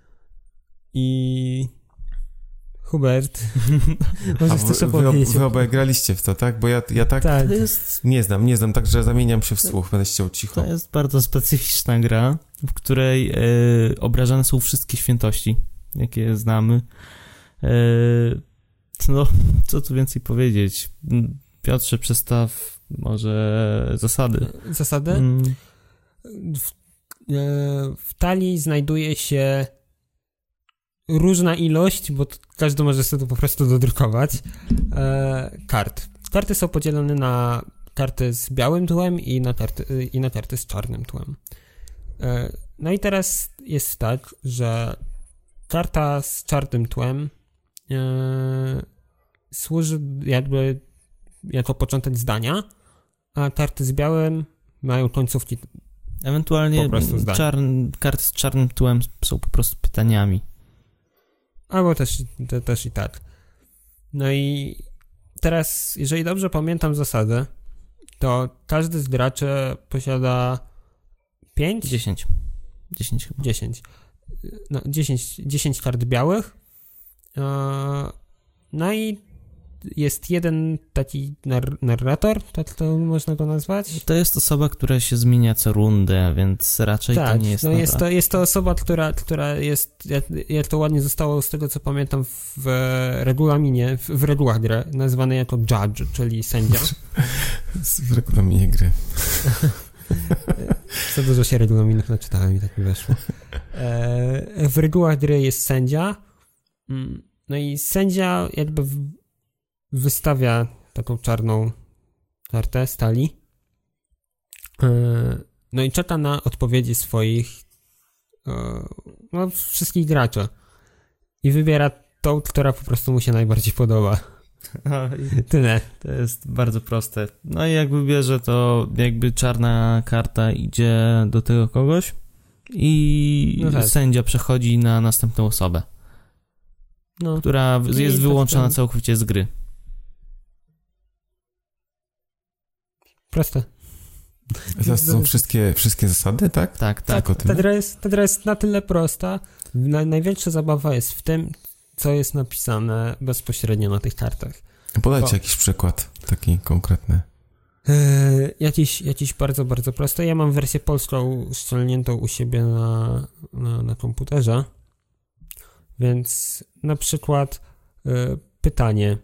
[SPEAKER 1] I Hubert, możesz coś opowiedzieć?
[SPEAKER 2] Wy obaj graliście w to, tak? Bo ja tak nie znam, także zamieniam się w słuch, będę chciał cicho.
[SPEAKER 3] To jest bardzo specyficzna gra, w której obrażane są wszystkie świętości, jakie znamy. No, co tu więcej powiedzieć? Piotrze, przedstaw może zasady.
[SPEAKER 1] Zasady? W talii znajduje się różna ilość, bo każdy może sobie to po prostu dodrukować, kart. Karty są podzielone na karty z białym tłem i na karty z czarnym tłem. No i teraz jest tak, że karta z czarnym tłem służy jakby jako początek zdania, a karty z białym mają końcówki.
[SPEAKER 3] Ewentualnie karty z czarnym tłem są po prostu pytaniami.
[SPEAKER 1] Albo też i tak. No i teraz, jeżeli dobrze pamiętam zasady, to każdy z graczy posiada 5?
[SPEAKER 3] 10 chyba.
[SPEAKER 1] 10. No, 10 kart białych. No i jest jeden taki narrator, tak to można go nazwać.
[SPEAKER 3] To jest osoba, która się zmienia co rundę, więc raczej
[SPEAKER 1] tak,
[SPEAKER 3] to nie jest...
[SPEAKER 1] No jest to osoba, która jest, jak to ładnie zostało z tego, co pamiętam w regulaminie, w regułach gry, nazwane jako judge, czyli sędzia.
[SPEAKER 2] W regulaminie gry.
[SPEAKER 1] Za dużo się regulaminów naczytałem i tak mi weszło. W regułach gry jest sędzia, no i sędzia jakby wystawia taką czarną kartę z talii, no i czeka na odpowiedzi swoich wszystkich graczy i wybiera tą, która po prostu mu się najbardziej podoba. Tyle.
[SPEAKER 3] To jest bardzo proste. No i jak wybierze, to jakby czarna karta idzie do tego kogoś i sędzia przechodzi na następną osobę, która jest wyłączona całkowicie z gry.
[SPEAKER 1] Proste.
[SPEAKER 2] To są wszystkie zasady, tak?
[SPEAKER 3] Tak.
[SPEAKER 1] Ta gra jest na tyle prosta. Największa zabawa jest w tym, co jest napisane bezpośrednio na tych kartach.
[SPEAKER 2] Podajcie jakiś przykład, taki konkretny.
[SPEAKER 1] Jakiś bardzo, bardzo prosty. Ja mam wersję polską ściągniętą u siebie na komputerze. Więc na przykład pytanie.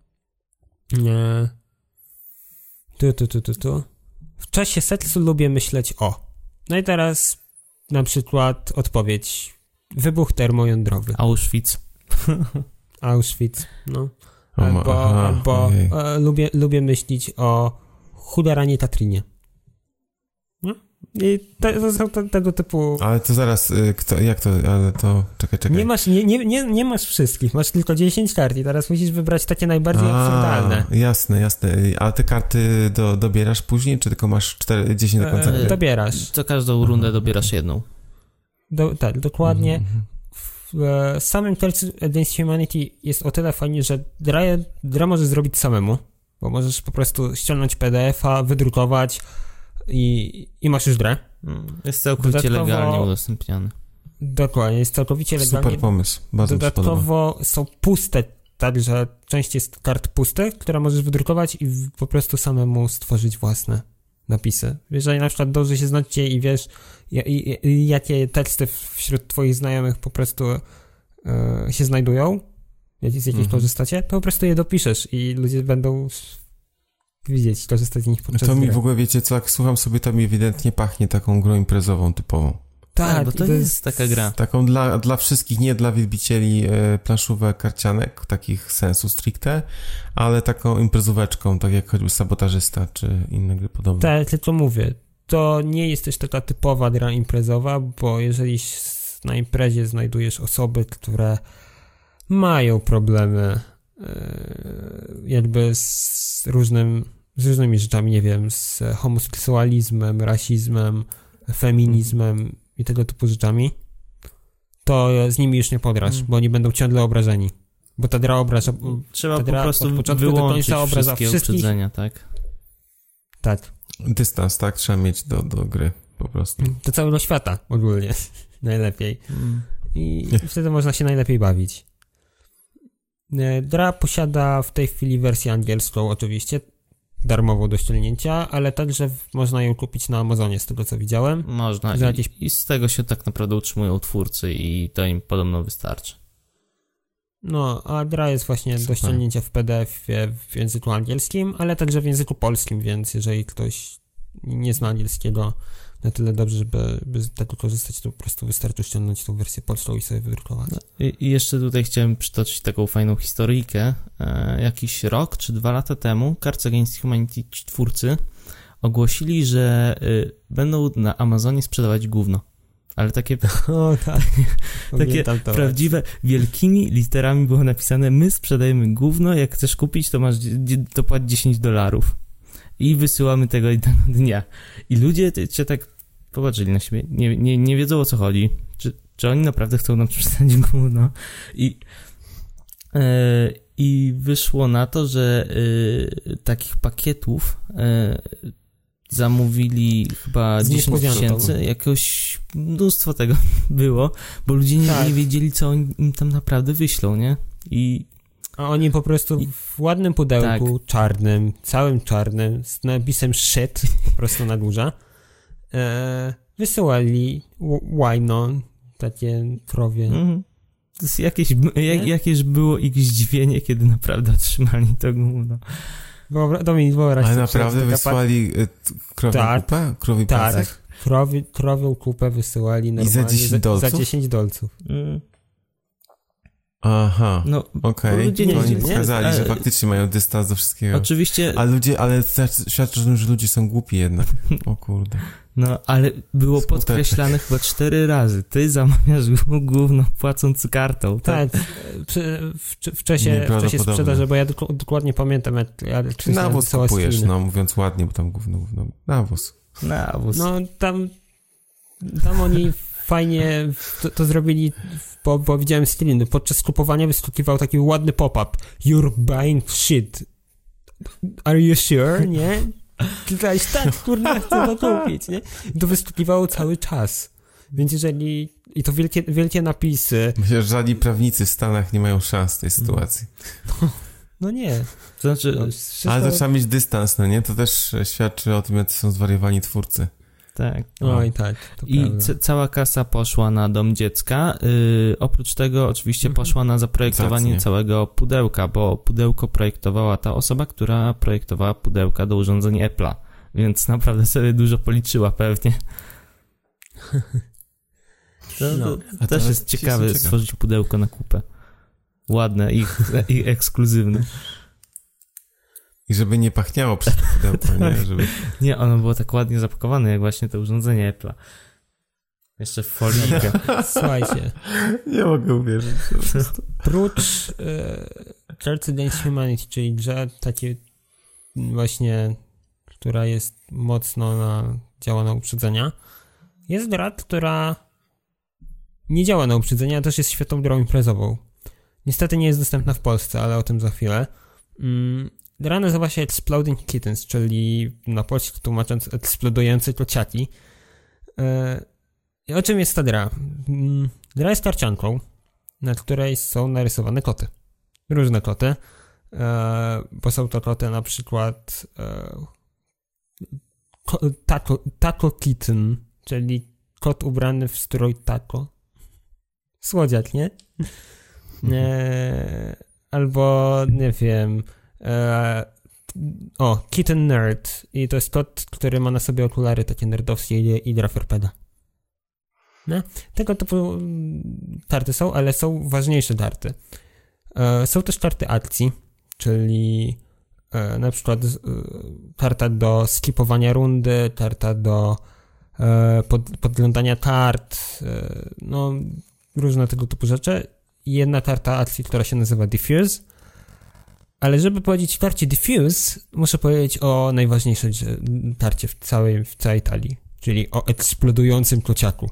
[SPEAKER 1] W czasie seksu lubię myśleć o. No i teraz na przykład odpowiedź. Wybuch termojądrowy. Auschwitz, no. Albo lubię myśleć o Huderanie Tatrinie. No? I to są tego typu...
[SPEAKER 2] Ale to zaraz, czekaj.
[SPEAKER 1] Nie masz wszystkich, masz tylko 10 kart i teraz musisz wybrać takie najbardziej absurdalne.
[SPEAKER 2] Jasne. A te karty dobierasz później, czy tylko masz 10 do końca?
[SPEAKER 1] Dobierasz.
[SPEAKER 3] Co każdą rundę dobierasz jedną.
[SPEAKER 1] Tak, dokładnie. W samym Cards Against Humanity jest o tyle fajnie, że gra możesz zrobić samemu, bo możesz po prostu ściągnąć PDF-a, wydrukować i masz już grę.
[SPEAKER 3] Jest całkowicie legalnie udostępniany.
[SPEAKER 1] Dokładnie, jest całkowicie legalnie.
[SPEAKER 2] Super pomysł, bardzo
[SPEAKER 1] dodatkowo są puste tak, że część jest kart pustych, które możesz wydrukować i po prostu samemu stworzyć własne napisy. Jeżeli na przykład dobrze się znacie i wiesz, jakie teksty wśród twoich znajomych po prostu się znajdują, z jakich korzystacie, to po prostu je dopiszesz i ludzie będą widzieć, korzystać z nich podczas
[SPEAKER 2] To mi
[SPEAKER 1] gry.
[SPEAKER 2] w ogóle, wiecie co, jak słucham sobie, to mi ewidentnie pachnie taką grą imprezową typową.
[SPEAKER 3] Tak, bo to jest taka gra.
[SPEAKER 2] Taką dla wszystkich, nie dla wielbicieli planszówek, karcianek, takich sensu stricte, ale taką imprezóweczką, tak jak choćby Sabotażysta, czy inne gry podobne.
[SPEAKER 1] Tak, tylko mówię, to nie jest też taka typowa gra imprezowa, bo jeżeli na imprezie znajdujesz osoby, które mają problemy jakby z różnymi rzeczami, nie wiem, z homoseksualizmem, rasizmem, feminizmem i tego typu rzeczami, to z nimi już nie podrasz, bo oni będą ciągle obrażeni. Bo ta gra obraża...
[SPEAKER 3] Trzeba po prostu wyłączyć wszystkie uprzedzenia, tak?
[SPEAKER 1] Tak.
[SPEAKER 2] Dystans, tak? Trzeba mieć do gry, po prostu.
[SPEAKER 1] Do całego świata ogólnie. Najlepiej. I wtedy można się najlepiej bawić. Gra posiada w tej chwili wersję angielską oczywiście, darmową do ściągnięcia, ale także można ją kupić na Amazonie, z tego co widziałem.
[SPEAKER 3] Można i z tego się tak naprawdę utrzymują twórcy i to im podobno wystarczy.
[SPEAKER 1] No, a gra jest właśnie do ściągnięcia w PDF-ie w języku angielskim, ale także w języku polskim, więc jeżeli ktoś nie zna angielskiego na tyle dobrze, żeby z tego korzystać, to po prostu wystarczy ściągnąć tą wersję polską i sobie wydrukować.
[SPEAKER 3] I jeszcze tutaj chciałem przytoczyć taką fajną historyjkę. Jakiś rok czy 2 lata temu Cards Against Humanity twórcy ogłosili, że będą na Amazonie sprzedawać gówno. Ale takie, takie prawdziwe, wielkimi literami było napisane: my sprzedajemy gówno, jak chcesz kupić, to płać $10. I wysyłamy tego jednego dnia. I ludzie się tak popatrzyli na siebie, nie wiedzą o co chodzi. Czy oni naprawdę chcą nam sprzedać gówno? I wyszło na to, że takich pakietów zamówili chyba 10 000, jakoś mnóstwo tego było, bo ludzie nie wiedzieli, co oni im tam naprawdę wyślą, nie?
[SPEAKER 1] A oni po prostu w ładnym pudełku, czarnym, całym czarnym, z napisem shit po prostu na górze, wysyłali łajno, takie krowie.
[SPEAKER 3] To jest jakieś było ich zdziwienie, kiedy naprawdę otrzymali to gówno.
[SPEAKER 2] Ale naprawdę wysłali krowią kupę? Krowi
[SPEAKER 1] tak, krowią kupę wysyłali normalnie za $10.
[SPEAKER 2] Aha,
[SPEAKER 3] okej.
[SPEAKER 2] To oni pokazali, że faktycznie mają dystans do wszystkiego.
[SPEAKER 3] Oczywiście.
[SPEAKER 2] Ale świadczy o tym, że ludzie są głupi jednak. O kurde.
[SPEAKER 3] No, ale było podkreślane chyba 4 razy. Ty zamawiasz gówno płacąc kartą.
[SPEAKER 1] Tak, w czasie sprzedaży, bo ja dokładnie pamiętam, jak
[SPEAKER 2] nawóz kupujesz, mówiąc ładnie, bo tam gówno. Nawóz.
[SPEAKER 1] No, tam oni fajnie to zrobili, bo widziałem screeny. Podczas kupowania wyskakiwał taki ładny pop-up. You're buying shit. Are you sure? Nie? Klikałeś, tak, kurwa, chcę to kupić, nie? I to wyskakiwało cały czas. Więc jeżeli... I to wielkie napisy.
[SPEAKER 2] Myślę, że żadni prawnicy w Stanach nie mają szans w tej sytuacji.
[SPEAKER 1] No nie.
[SPEAKER 3] To znaczy...
[SPEAKER 2] Ale to trzeba mieć dystans, no nie? To też świadczy o tym, jak są zwariowani twórcy.
[SPEAKER 3] Tak.
[SPEAKER 1] Oj, tak.
[SPEAKER 3] I cała kasa poszła na Dom Dziecka. Oprócz tego oczywiście poszła na zaprojektowanie całego pudełka, bo pudełko projektowała ta osoba, która projektowała pudełka do urządzeń Apple'a. Więc naprawdę sobie dużo policzyła pewnie. To też jest ciekawe stworzyć pudełko na kupę. Ładne i ekskluzywne.
[SPEAKER 2] I żeby nie pachniało przez to pudełko, nie?
[SPEAKER 3] Nie, ono było tak ładnie zapakowane, jak właśnie to urządzenie Apple'a. Jeszcze w folijkę.
[SPEAKER 1] Słuchajcie.
[SPEAKER 2] Nie mogę uwierzyć.
[SPEAKER 1] Prócz Cards Against Humanity, czyli grze takiej właśnie, która jest mocno działa na uprzedzenia, jest gra, która nie działa na uprzedzenia, a też jest świetną grą imprezową. Niestety nie jest dostępna w Polsce, ale o tym za chwilę. Gra nazywa się Exploding Kittens, czyli na polski tłumacząc eksplodujące kociaki. O czym jest ta gra? Gra jest karcianką, na której są narysowane koty. różne koty, bo są to koty na przykład Taco Kitten, czyli kot ubrany w strój taco. Słodziak, nie? Albo, nie wiem, Kitten Nerd. I to jest kot, który ma na sobie okulary takie nerdowskie i gra w RPGa. No? Tego typu karty są, ale są ważniejsze karty. Są też karty akcji, czyli na przykład karta do skipowania rundy, karta do podglądania kart, no różne tego typu rzeczy. Jedna karta akcji, która się nazywa Diffuse, ale żeby powiedzieć o karcie Diffuse, muszę powiedzieć o najważniejszej karcie w całej talii, czyli o eksplodującym kociaku.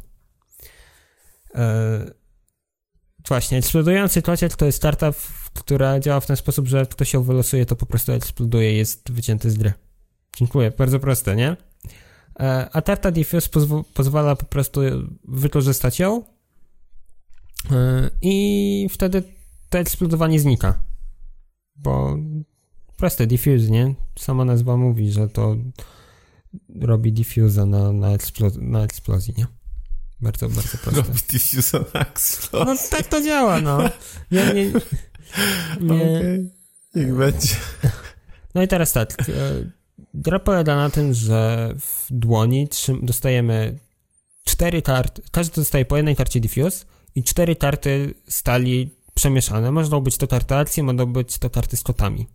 [SPEAKER 1] Właśnie, eksplodujący kociak to jest karta, która działa w ten sposób, że jak ktoś ją wylosuje, to po prostu eksploduje i jest wycięty z gry. Dziękuję, bardzo proste, nie? A karta Diffuse pozwala po prostu wykorzystać ją i wtedy to eksplodowanie znika. Bo proste, diffuse, nie? Sama nazwa mówi, że to robi diffusa na eksplozji, nie? Bardzo, bardzo proste.
[SPEAKER 2] Robi diffusa na eksplozji.
[SPEAKER 1] No tak to działa, no. Nie.
[SPEAKER 2] Okay. Niech będzie.
[SPEAKER 1] No i teraz tak. Gra polega na tym, że w dłoni dostajemy 4 karty, każdy dostaje po jednej karcie diffuse i 4 karty stali przemieszane. Można być to karty akcji, mogą być to karty z kotami.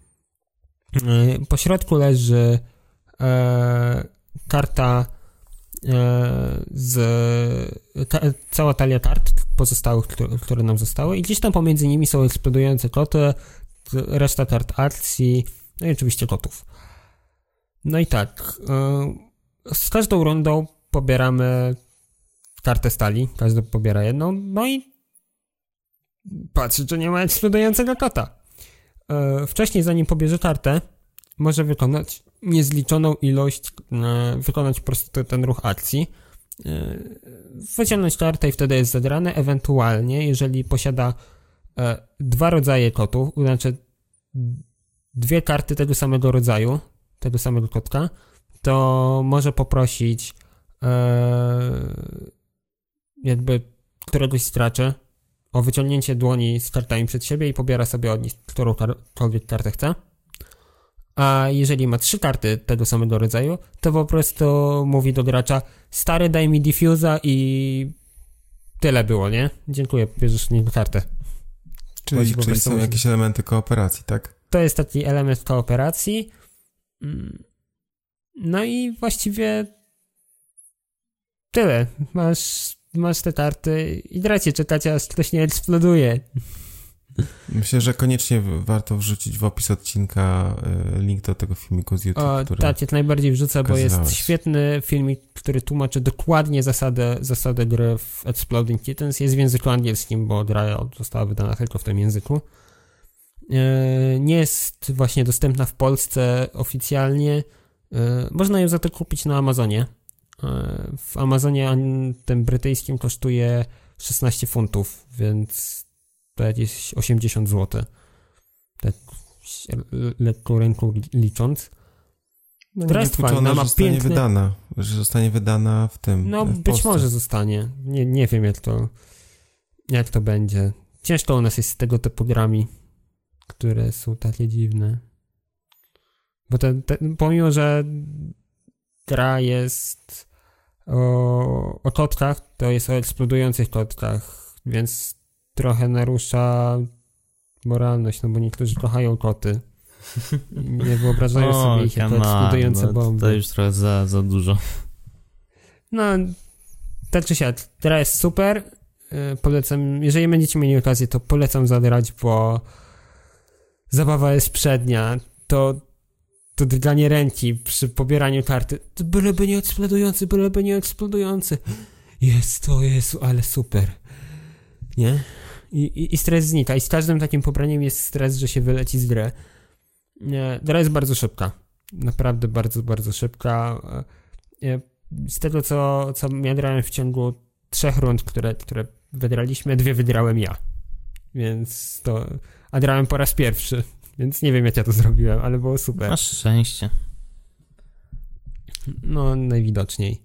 [SPEAKER 1] Po środku leży karta cała talia kart pozostałych, które nam zostały i gdzieś tam pomiędzy nimi są eksplodujące koty, reszta kart akcji, no i oczywiście kotów. No i tak, z każdą rundą pobieramy kartę stali, każdy pobiera jedną, no i patrzy, czy nie ma eksplodującego kota. Wcześniej, zanim pobierze kartę, może wykonać niezliczoną ilość, wykonać po prostu ten ruch akcji, wyciągnąć kartę i wtedy jest zagrane. Ewentualnie, jeżeli posiada 2 rodzaje kotów, znaczy 2 karty tego samego rodzaju, tego samego kotka, to może poprosić jakby któregoś z graczy o wyciągnięcie dłoni z kartami przed siebie i pobiera sobie od nich którąkolwiek kartę chce. A jeżeli ma 3 karty tego samego rodzaju, to po prostu mówi do gracza: stary, daj mi diffusa i tyle było, nie? Dziękuję, bierzesz niego kartę.
[SPEAKER 2] Czyli są jakieś elementy kooperacji, tak?
[SPEAKER 1] To jest taki element kooperacji. No i właściwie tyle. Masz te karty i gracie, czekacie, aż ktoś nie eksploduje.
[SPEAKER 2] Myślę, że koniecznie warto wrzucić w opis odcinka link do tego filmiku z YouTube, który
[SPEAKER 1] tak, jak najbardziej wrzucę, bo jest świetny filmik, który tłumaczy dokładnie zasadę gry w Exploding Kittens. Jest w języku angielskim, bo gra została wydana tylko w tym języku. Nie jest właśnie dostępna w Polsce oficjalnie. Można ją za to kupić na Amazonie. W Amazonie tym brytyjskim kosztuje 16 funtów, więc to jakieś 80 zł. Tak lekką ręką licząc.
[SPEAKER 2] No nie wykluczone, że zostanie wydana w tym.
[SPEAKER 1] No
[SPEAKER 2] w
[SPEAKER 1] być może zostanie. Nie wiem jak to będzie. Ciężko u nas jest z tego typu grami, które są takie dziwne. Bo pomimo, że gra jest o kotkach, to jest o eksplodujących kotkach, więc trochę narusza moralność, no bo niektórzy kochają koty. Nie wyobrażają sobie ich jako eksplodujące bomby.
[SPEAKER 3] To już trochę za dużo.
[SPEAKER 1] No, tak czy siak, gra jest super. Polecam, jeżeli będziecie mieli okazję, to polecam zagrać, bo zabawa jest przednia. To drganie ręki przy pobieraniu karty. To byleby nie eksplodujący. Jest, ale super. Nie? I stres znika. I z każdym takim pobraniem jest stres, że się wyleci z gry. Gra jest bardzo szybka. Naprawdę bardzo, bardzo szybka. Z tego, co ja grałem w ciągu 3 rund, które wygraliśmy, 2 wygrałem ja. więc to... A grałem po raz pierwszy, więc nie wiem jak ja to zrobiłem, ale było super.
[SPEAKER 3] Masz szczęście.
[SPEAKER 1] No, najwidoczniej.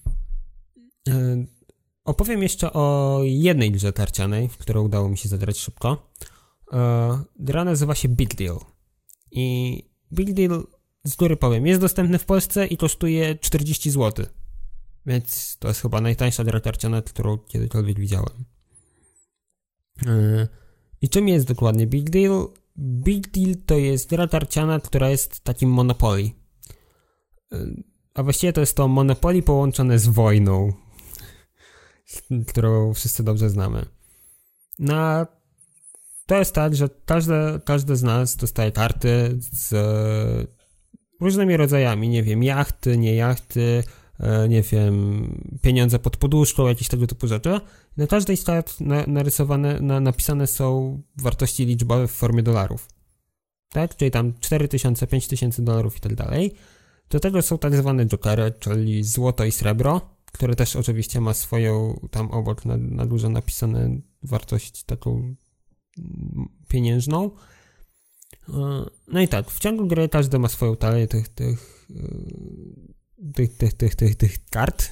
[SPEAKER 1] Opowiem jeszcze o jednej grze karcianej, w którą udało mi się zagrać szybko. Gra nazywa się Big Deal. I Big Deal, z góry powiem, jest dostępny w Polsce i kosztuje 40 zł. Więc to jest chyba najtańsza gra karciana, którą kiedykolwiek widziałem. I czym jest dokładnie Big Deal? Big Deal to jest gra karciana, która jest takim Monopoly. A właściwie to jest to Monopoly połączone z wojną, którą wszyscy dobrze znamy. To jest tak, że każdy z nas dostaje karty z różnymi rodzajami, nie wiem, jachty, nie jachty, nie wiem, pieniądze pod poduszką, jakieś tego typu rzeczy. Na każdej z kart napisane są wartości liczbowe w formie dolarów. Tak? Czyli tam 4000, 5000 dolarów i tak dalej. Do tego są tak zwane jokery, czyli złoto i srebro, które też oczywiście ma swoją tam obok na górze napisane wartość taką pieniężną. No i tak, w ciągu gry każdy ma swoją talię tych kart.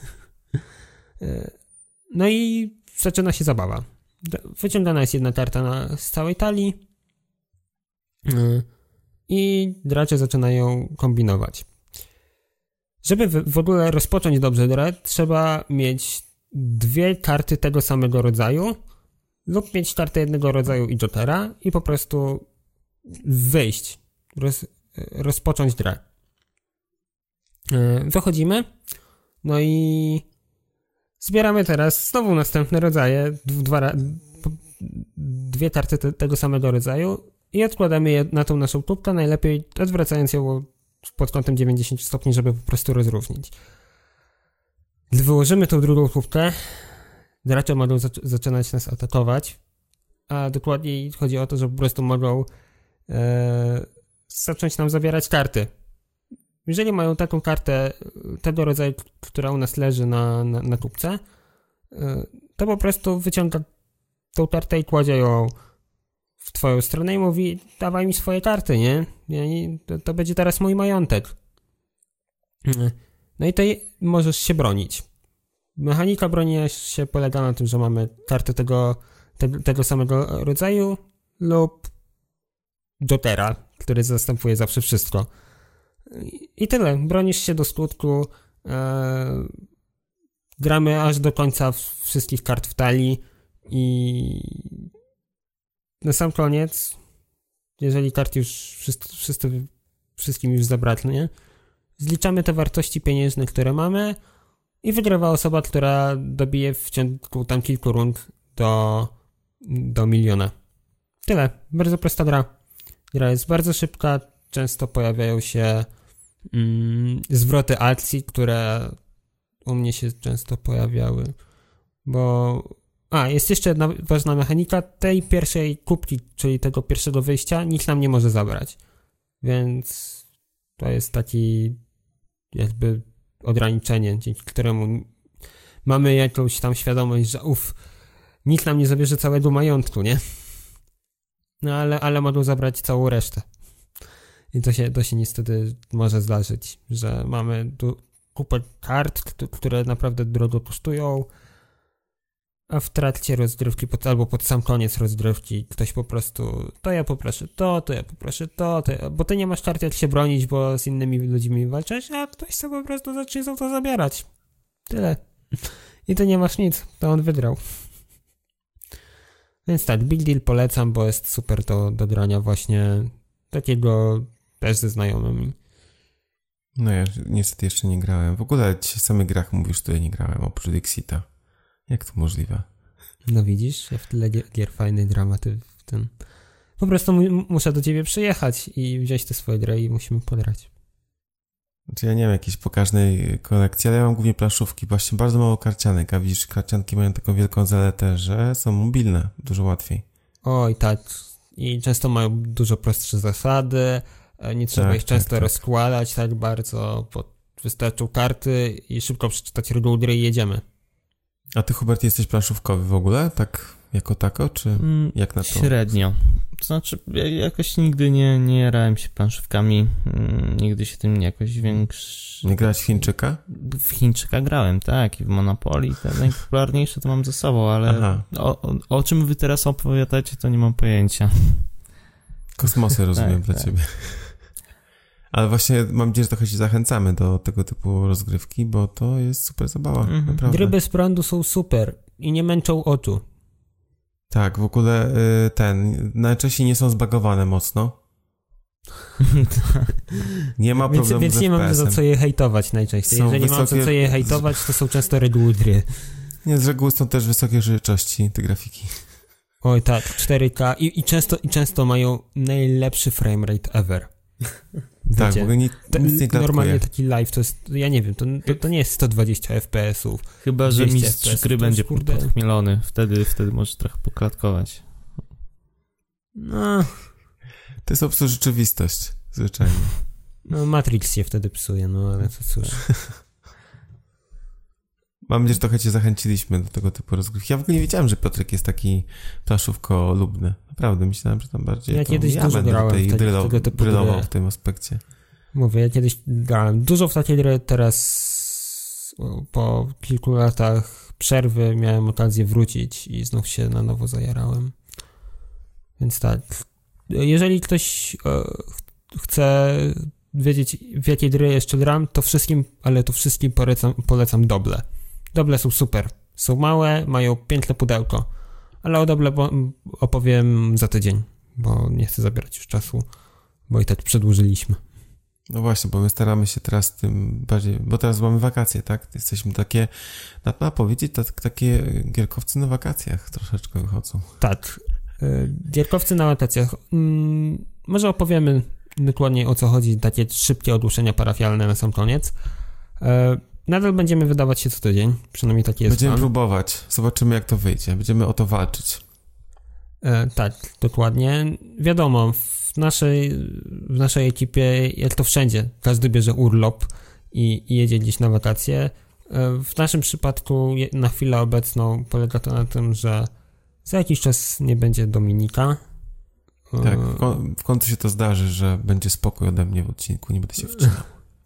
[SPEAKER 1] No i zaczyna się zabawa. Wyciągana jest jedna karta z całej talii i gracze zaczynają kombinować. Żeby w ogóle rozpocząć dobrze grę, trzeba mieć 2 karty tego samego rodzaju lub mieć kartę jednego rodzaju i jokera i po prostu wyjść, rozpocząć grę. Wychodzimy, no i zbieramy teraz znowu następne rodzaje, 2 karty tego samego rodzaju i odkładamy je na tą naszą tubkę, najlepiej odwracając ją pod kątem 90 stopni, żeby po prostu rozróżnić. Gdy wyłożymy tą drugą tubkę, gracze mogą zaczynać nas atakować, a dokładniej chodzi o to, że po prostu mogą zacząć nam zabierać karty. Jeżeli mają taką kartę tego rodzaju, która u nas leży na tubce, to po prostu wyciąga tą kartę i kładzie ją w twoją stronę i mówi: dawaj mi swoje karty, nie? To będzie teraz mój majątek. No i tutaj możesz się bronić. Mechanika bronienia się polega na tym, że mamy karty tego samego rodzaju lub jokera, który zastępuje zawsze wszystko. I tyle. Bronisz się do skutku. Gramy aż do końca wszystkich kart w talii i na sam koniec, jeżeli kart już wszystkim już zabraknie, zliczamy te wartości pieniężne, które mamy i wygrywa osoba, która dobije w ciągu tam kilku rund do miliona. Tyle. Bardzo prosta gra. Gra jest bardzo szybka. Często pojawiają się zwroty akcji, które u mnie się często pojawiały, bo jest jeszcze jedna ważna mechanika. Tej pierwszej kubki, czyli tego pierwszego wyjścia, nikt nam nie może zabrać. Więc to jest taki jakby ograniczenie, dzięki któremu mamy jakąś tam świadomość, że nikt nam nie zabierze całego majątku, nie? No ale mogą zabrać całą resztę. I to się niestety może zdarzyć, że mamy tu kupę kart, które naprawdę drogo kosztują, a w trakcie rozgrywki albo pod sam koniec rozgrywki ktoś po prostu: to ja poproszę to ja poproszę to bo ty nie masz kart jak się bronić, bo z innymi ludźmi walczysz, a ktoś sobie po prostu zacznie za to zabierać. Tyle. I ty nie masz nic, to on wygrał. Więc tak, Big Deal polecam, bo jest super do grania właśnie takiego też ze znajomymi.
[SPEAKER 2] No ja niestety jeszcze nie grałem. W ogóle dzisiaj o samych grach mówisz, że nie grałem, oprócz Dixita. Jak to możliwe?
[SPEAKER 1] No widzisz, ja w tyle gier fajnej dramaty w tym. Po prostu muszę do ciebie przyjechać i wziąć te swoje gry i musimy podrać.
[SPEAKER 2] Znaczy ja nie mam jakiejś pokaźnej kolekcji, ale ja mam głównie planszówki, właśnie bardzo mało karcianek, a widzisz, karcianki mają taką wielką zaletę, że są mobilne, dużo łatwiej.
[SPEAKER 1] Oj, tak. I często mają dużo prostsze zasady, nie trzeba ich często rozkładać tak bardzo, bo wystarczą karty i szybko przeczytać reguły gry i jedziemy.
[SPEAKER 2] A ty, Hubert, jesteś planszówkowy w ogóle? Tak jako tako, czy jak na to?
[SPEAKER 3] Średnio. To znaczy, ja jakoś nigdy nie jarałem się planszówkami, nigdy się tym jakoś większy...
[SPEAKER 2] Nie grałeś w Chińczyka?
[SPEAKER 3] W Chińczyka grałem, tak, i w Monopoly. Te najpopularniejsze to mam ze sobą, ale o czym wy teraz opowiadacie, to nie mam pojęcia.
[SPEAKER 2] Kosmosy rozumiem dla
[SPEAKER 3] tak.
[SPEAKER 2] ciebie. Ale właśnie mam nadzieję, że trochę się zachęcamy do tego typu rozgrywki, bo to jest super zabawa, naprawdę.
[SPEAKER 1] Gry bez prądu są super i nie męczą oczu.
[SPEAKER 2] Tak, w ogóle najczęściej nie są zbagowane mocno. Nie ma problemu
[SPEAKER 1] Więc nie mam za co je hejtować najczęściej. Jeżeli mam za co je hejtować, to są często reguły gry.
[SPEAKER 2] Nie, z reguły są też wysokie życzliwości te grafiki.
[SPEAKER 1] Oj tak, 4K i często mają najlepszy framerate ever. Wiecie,
[SPEAKER 2] tak, w ogóle nic nie
[SPEAKER 1] normalnie taki live to jest, ja nie wiem, to nie jest 120 FPS-ów.
[SPEAKER 3] Chyba, że mistrz
[SPEAKER 1] FPS-ów,
[SPEAKER 3] gry będzie
[SPEAKER 1] kurde
[SPEAKER 3] podchmielony. Wtedy może trochę poklatkować.
[SPEAKER 1] No.
[SPEAKER 2] To jest po prostu rzeczywistość, zwyczajnie.
[SPEAKER 1] No Matrix się wtedy psuje, no ale to cóż.
[SPEAKER 2] Mam nadzieję, że trochę cię zachęciliśmy do tego typu rozgrywki. Ja w ogóle nie wiedziałem, że Piotrek jest taki planszówko-lubny. Naprawdę, myślałem, że tam bardziej...
[SPEAKER 1] Ja kiedyś dużo grałem
[SPEAKER 2] brylował w tym aspekcie.
[SPEAKER 1] Mówię, ja kiedyś grałem dużo w takie gry, teraz po kilku latach przerwy miałem okazję wrócić i znów się na nowo zajarałem. Więc tak, jeżeli ktoś chce wiedzieć, w jakiej gry jeszcze gram, to wszystkim polecam Doble. Doble są super. Są małe, mają piękne pudełko. Ale o Doble opowiem za tydzień, bo nie chcę zabierać już czasu, bo i tak przedłużyliśmy.
[SPEAKER 2] No właśnie, bo my staramy się teraz tym bardziej, bo teraz mamy wakacje, tak? Jesteśmy takie, można powiedzieć, takie gierkowcy na wakacjach troszeczkę wychodzą.
[SPEAKER 1] Tak, gierkowcy na wakacjach. Może opowiemy dokładnie o co chodzi, takie szybkie ogłoszenia parafialne na sam koniec. Nadal będziemy wydawać się co tydzień, przynajmniej taki jest
[SPEAKER 2] Będziemy
[SPEAKER 1] plan.
[SPEAKER 2] próbować, zobaczymy jak to wyjdzie, będziemy o to walczyć.
[SPEAKER 1] Tak, dokładnie. Wiadomo, w naszej ekipie, jak to wszędzie, każdy bierze urlop i jedzie gdzieś na wakacje. W naszym przypadku na chwilę obecną polega to na tym, że za jakiś czas nie będzie Dominika.
[SPEAKER 2] Tak, w końcu się to zdarzy, że będzie spokój ode mnie w odcinku, nie będę się wcinał.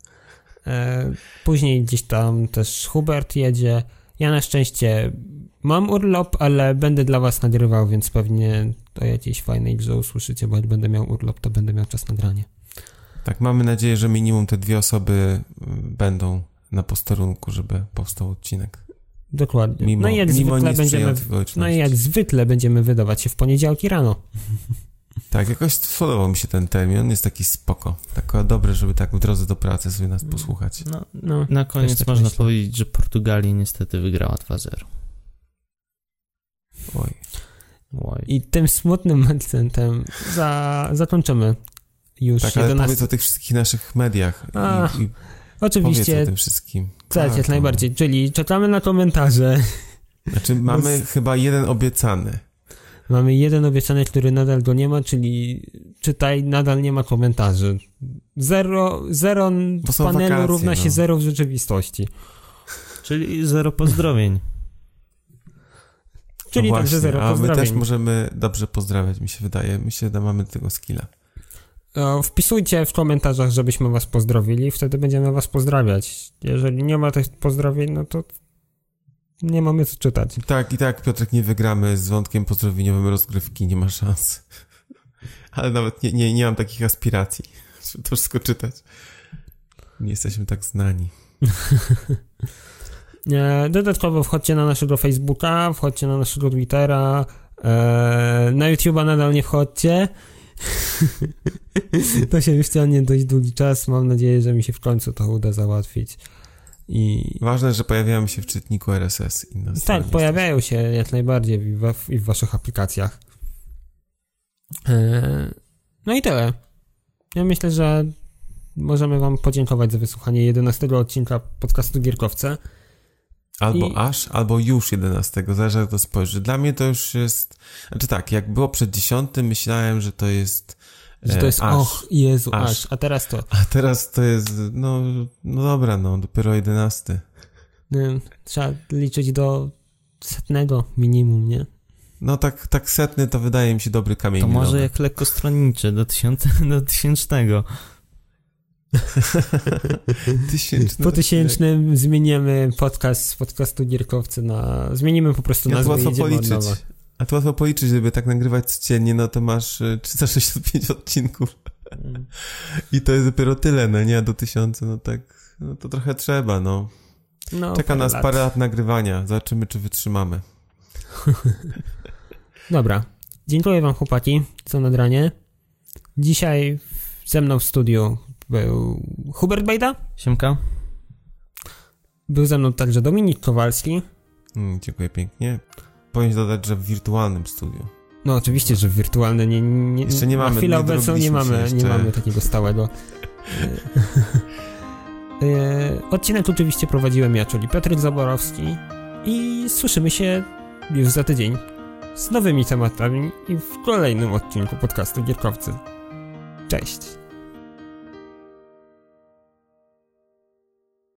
[SPEAKER 1] Później gdzieś tam też Hubert jedzie. Ja na szczęście mam urlop, ale będę dla was nagrywał, więc pewnie o jakiejś fajnej grze usłyszycie, bo jak będę miał urlop, to będę miał czas na granie.
[SPEAKER 2] Tak, mamy nadzieję, że minimum te 2 osoby będą na posterunku, żeby powstał odcinek.
[SPEAKER 1] Dokładnie. No i jak zwykle będziemy wydawać się w poniedziałki rano.
[SPEAKER 2] Tak, jakoś spodobał mi się ten termin, on jest taki spoko. Tak dobre, żeby tak w drodze do pracy sobie nas posłuchać.
[SPEAKER 3] No, na koniec można powiedzieć, że Portugalia niestety wygrała 2-0.
[SPEAKER 2] Oj.
[SPEAKER 1] I tym smutnym akcentem zakończymy już.
[SPEAKER 2] Tak, ale powiedz o tych wszystkich naszych mediach.
[SPEAKER 1] Oczywiście.
[SPEAKER 2] Powiedz o tym wszystkim.
[SPEAKER 1] Tak, jak najbardziej. Czyli czekamy na komentarze.
[SPEAKER 2] Znaczy mamy chyba jeden obiecany.
[SPEAKER 1] Mamy jeden obiecany, który nadal go nie ma, czyli czytaj, nadal nie ma komentarzy. Zero w panelu wakacje, równa się 0 w rzeczywistości.
[SPEAKER 3] Czyli 0 pozdrowień.
[SPEAKER 1] Czyli także 0 pozdrowień.
[SPEAKER 2] A my też możemy dobrze pozdrawiać, mi się wydaje. Myślę, że mamy tego skilla.
[SPEAKER 1] Wpisujcie w komentarzach, żebyśmy was pozdrowili, wtedy będziemy was pozdrawiać. Jeżeli nie ma tych pozdrowień, no to nie mamy co czytać.
[SPEAKER 2] Tak, i tak, Piotrek, nie wygramy z wątkiem pozdrowieniowym rozgrywki, nie ma szans. Ale nawet nie mam takich aspiracji, żeby to wszystko czytać. Nie jesteśmy tak znani.
[SPEAKER 1] Dodatkowo wchodźcie na naszego Facebooka, wchodźcie na naszego Twittera, na YouTube'a nadal nie wchodźcie. To się już ciągnie dość długi czas. Mam nadzieję, że mi się w końcu to uda załatwić.
[SPEAKER 2] Ważne, że pojawiają się w czytniku RSS.
[SPEAKER 1] Tak, pojawiają się jak najbardziej i w waszych aplikacjach. No i tyle. Ja myślę, że możemy wam podziękować za wysłuchanie 11 odcinka podcastu Gierkowce.
[SPEAKER 2] Albo już 11, zależy jak to spojrzy. Dla mnie to już jest... Znaczy tak, jak było przed 10, myślałem, że to jest...
[SPEAKER 1] Że to jest Jezu, aż. A teraz to...
[SPEAKER 2] A teraz to jest... No dobra, dopiero 11.
[SPEAKER 1] Trzeba liczyć do 100 minimum, nie?
[SPEAKER 2] No tak setny to wydaje mi się dobry kamień
[SPEAKER 3] To
[SPEAKER 2] milowy.
[SPEAKER 3] może jak lekkostronniczy do 1000.
[SPEAKER 1] Po 1000 zmieniamy podcast z podcastu Gierkowcy na... Zmienimy po prostu nazwę i jedziemy od nowa.
[SPEAKER 2] A to łatwo policzyć, żeby tak nagrywać codziennie, no to masz 365 odcinków. I to jest dopiero tyle, no nie? Do 1000, no tak, no to trochę trzeba, no. Czeka nas parę lat nagrywania. Zobaczymy, czy wytrzymamy.
[SPEAKER 1] Dobra. Dziękuję wam, chłopaki, za nagranie. Dzisiaj ze mną w studiu był Hubert Bejda.
[SPEAKER 3] Siemka.
[SPEAKER 1] Był ze mną także Dominik Kowalski.
[SPEAKER 2] Dziękuję pięknie. Powinien dodać, że w wirtualnym studiu.
[SPEAKER 1] No oczywiście, że w wirtualnym.
[SPEAKER 2] Jeszcze nie mamy.
[SPEAKER 1] Na chwilę obecną nie mamy takiego stałego. Odcinek oczywiście prowadziłem ja, czyli Piotr Zaborowski. I słyszymy się już za tydzień z nowymi tematami i w kolejnym odcinku podcastu Gierkowcy. Cześć!